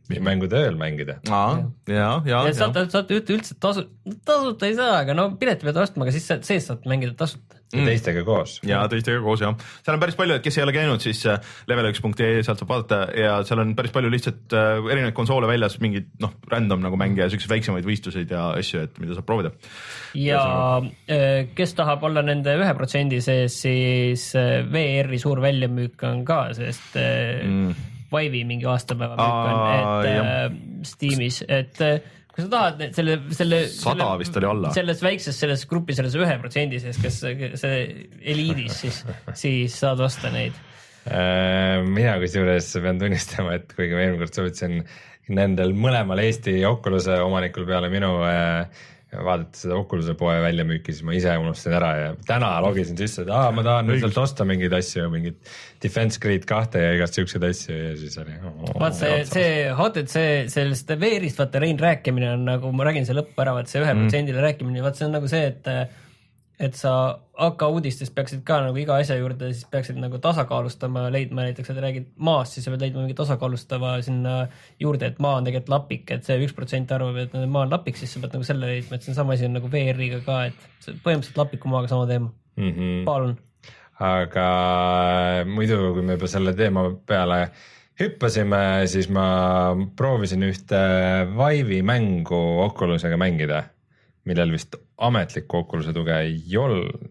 mängude ööl mängida. Aa, ja, ja, ja. Saate, saate üldse tasu, tasuta ei saa, aga no pileti pead ostma, aga siis sees saad mängida tasuta. Ja mm. teistega koos. Ja teistega koos, jah. Seal on päris palju, et kes ei ole käinud, siis level üks punkt ee sealt saab vaadata ja seal on päris palju lihtsalt erinevaid konsoole väljas, mingid noh, random nagu mänge ja sellised väiksemaid võistluseid ja asju, et mida saab proovida. Ja, ja kes tahab olla nende ühe protsendi sees, siis V R-i suur väljamüük on ka, sest mm. Vive'i mingi aastapäeva müük on, et äh, Steamis, et äh, kui sa tahad selle, selle, sada selle, vist oli alla. Selles väikses, selles grupis, selles ühe protsendi sees, kes see eliidis, siis, siis saad osta neid. Mina kusjuures pean tunnistama, et kuigi ma eelmine kord soovitasin nendel mõlemal Eesti Oculus'e omanikul peale minu vaadata seda Oculus'e poe väljamüüki, siis ma ise unustasin ära ja täna logisin sisse, et aa, ma tahan nüüd sealt osta mingeid asju, mingid Defense Grid kahte ja igast siukseid asju ja siis oli oh,. Vaat see, see, hot, et see, sellest V R-ist vaata Rein rääkimine on nagu, ma räägin see lõppu ära, vaat see ühe protsendile mm. rääkimine, vaat see on nagu see, et et sa A K uudistes peaksid ka nagu iga asja juurde, siis peaksid nagu tasakaalustama, leidma näiteks, et räägid maast, siis sa pead leidma mingi tasakaalustava sinna juurde, et maa on tegelikult lapik, et see üks protsent arvab, et maa on lapik, siis sa pead nagu selle leidma, et see on sama asi on nagu V R-iga ka, et põhimõtteliselt lapiku maaga sama teema. Mm-hmm. Palun. Aga muidu, kui me juba selle teema peale hüppasime, siis ma proovisin ühte Vive'i mängu Oculusega mängida, millel vist ametlikku Oculus'e tuge ei olnud.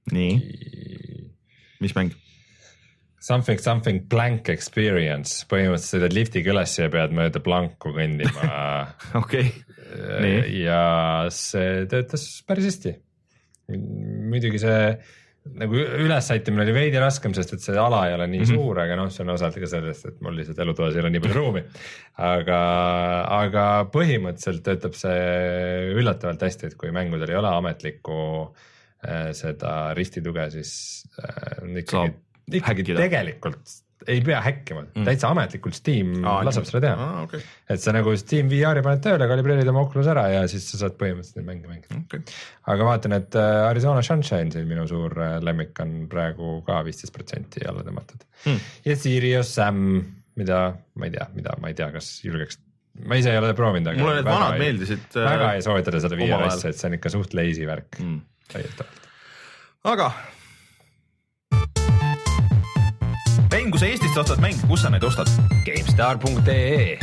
Nii, mis mäng? Something, something blank experience, põhimõtteliselt sõidad liftiga üles ja pead mööda blanku kõndima. Okei. Ja see töötas päris hästi. Muidugi see nagu ülesaitimine oli veidi raskem, sest et see ala ei ole nii mm-hmm. suur, aga noh, see on osalt ka sellest, et mul lihtsalt elutoas ei ole nii palju ruumi. Aga, aga põhimõtteliselt töötab see üllatavalt hästi, et kui mängudel ei ole ametlikku äh, seda ristituge, siis äh, ikkagi, ikkagi tegelikult ei pea häkkima, mm. täitsa ametlikult Steam ah, laseb selle teha. Ah, okay. Et sa nagu Steam V R-i paned tööle, kalibreerid oma Oculus ära ja siis sa saad põhimõtteliselt neid mänge mängida. Okay. Aga vaatan, et Arizona Sunshine, see minu suur lemmik on praegu ka viisteist protsenti alla tõmmatud. Mm. Ja Serious Sam, mida ma ei tea, mida ma ei tea, kas julgeks, ma ise ei ole proovinud. Mulle need vanad ei, meeldisid. Väga ei soovitada seda V R-asja, et see on ikka suht lazy värk. Mm. Aga mäng, kui sa Eestist ostad mäng, kus sa neid ostad? GameStar punkt ee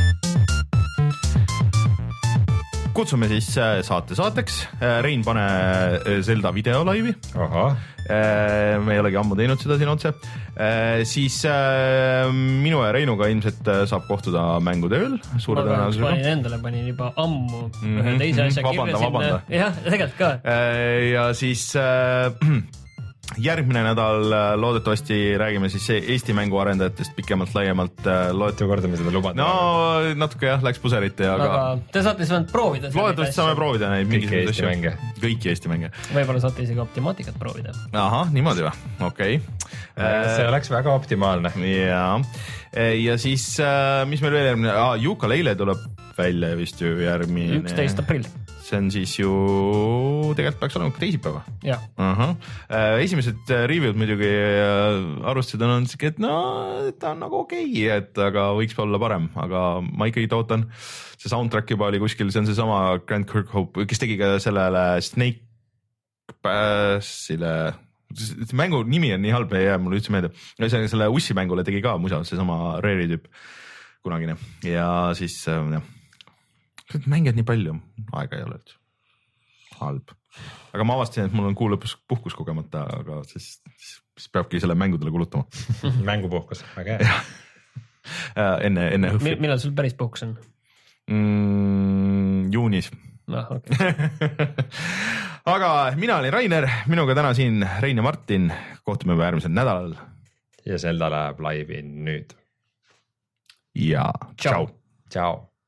Kutsume siis saate saateks. Rein, pane Zelda video laivi. Aha. Me ei olegi ammu teinud seda siin otse. Siis minu ja Reinuga ilmselt saab kohtuda mängude ööl. Ma panin endale, panin juba ammu mm-hmm. ühe teise asja vabanda, vabanda. Jah, tegelikult ka. Ja siis järgmine nädal loodetavasti räägime siis Eesti mänguarendajatest pikemalt laiemalt. Loetu korda me seda lubada. No natuke jah, läks puserite. Aga, aga te saate siis proovida. Loodetavasti saame proovida neid. Kõiki Eesti mänge. Kõiki Eesti mänge. Võib-olla saate isegi optimaatikat proovida. Aha, niimoodi või? Okei. Okay. See oleks väga optimaalne. Ja, ja siis mis meil veel järgmine? Ah, Yooka-Laylee tuleb välja vist ju järgmine. üksteist aprill. See on siis ju tegelikult peaks olema teisipäeva. Ja. Uh-huh. Esimesed review'd muidugi arvustused on siuke, et no ta on nagu okei, okay, et aga võiks olla parem, aga ma ikkagi tootan. See soundtrack juba oli kuskil, see on see sama Grant Kirkhope, kes tegi ka sellele Snake Passile, mängu nimi on nii halb, ei jää mulle üldse meelde. Selle Ussi mängule tegi ka musa, see sama Rare'i tüüp kunagine ja siis jah. Mängijad nii palju, aega ei ole halb. Aga ma avastasin, et mul on kuu lõpus puhkus kogemata, aga siis, siis peabki selle mängudele kulutama. Mängupuhkus, väga hea. enne, enne hõhvi. Millal sul päris puhkus on? Mm, juunis. No, okay. Aga mina olin Rainer, minuga täna siin Rein ja Martin. Kohtume juba järgmisel nädalal. Ja Zelda läheb laivi nüüd. Ja, tšau. Tšau.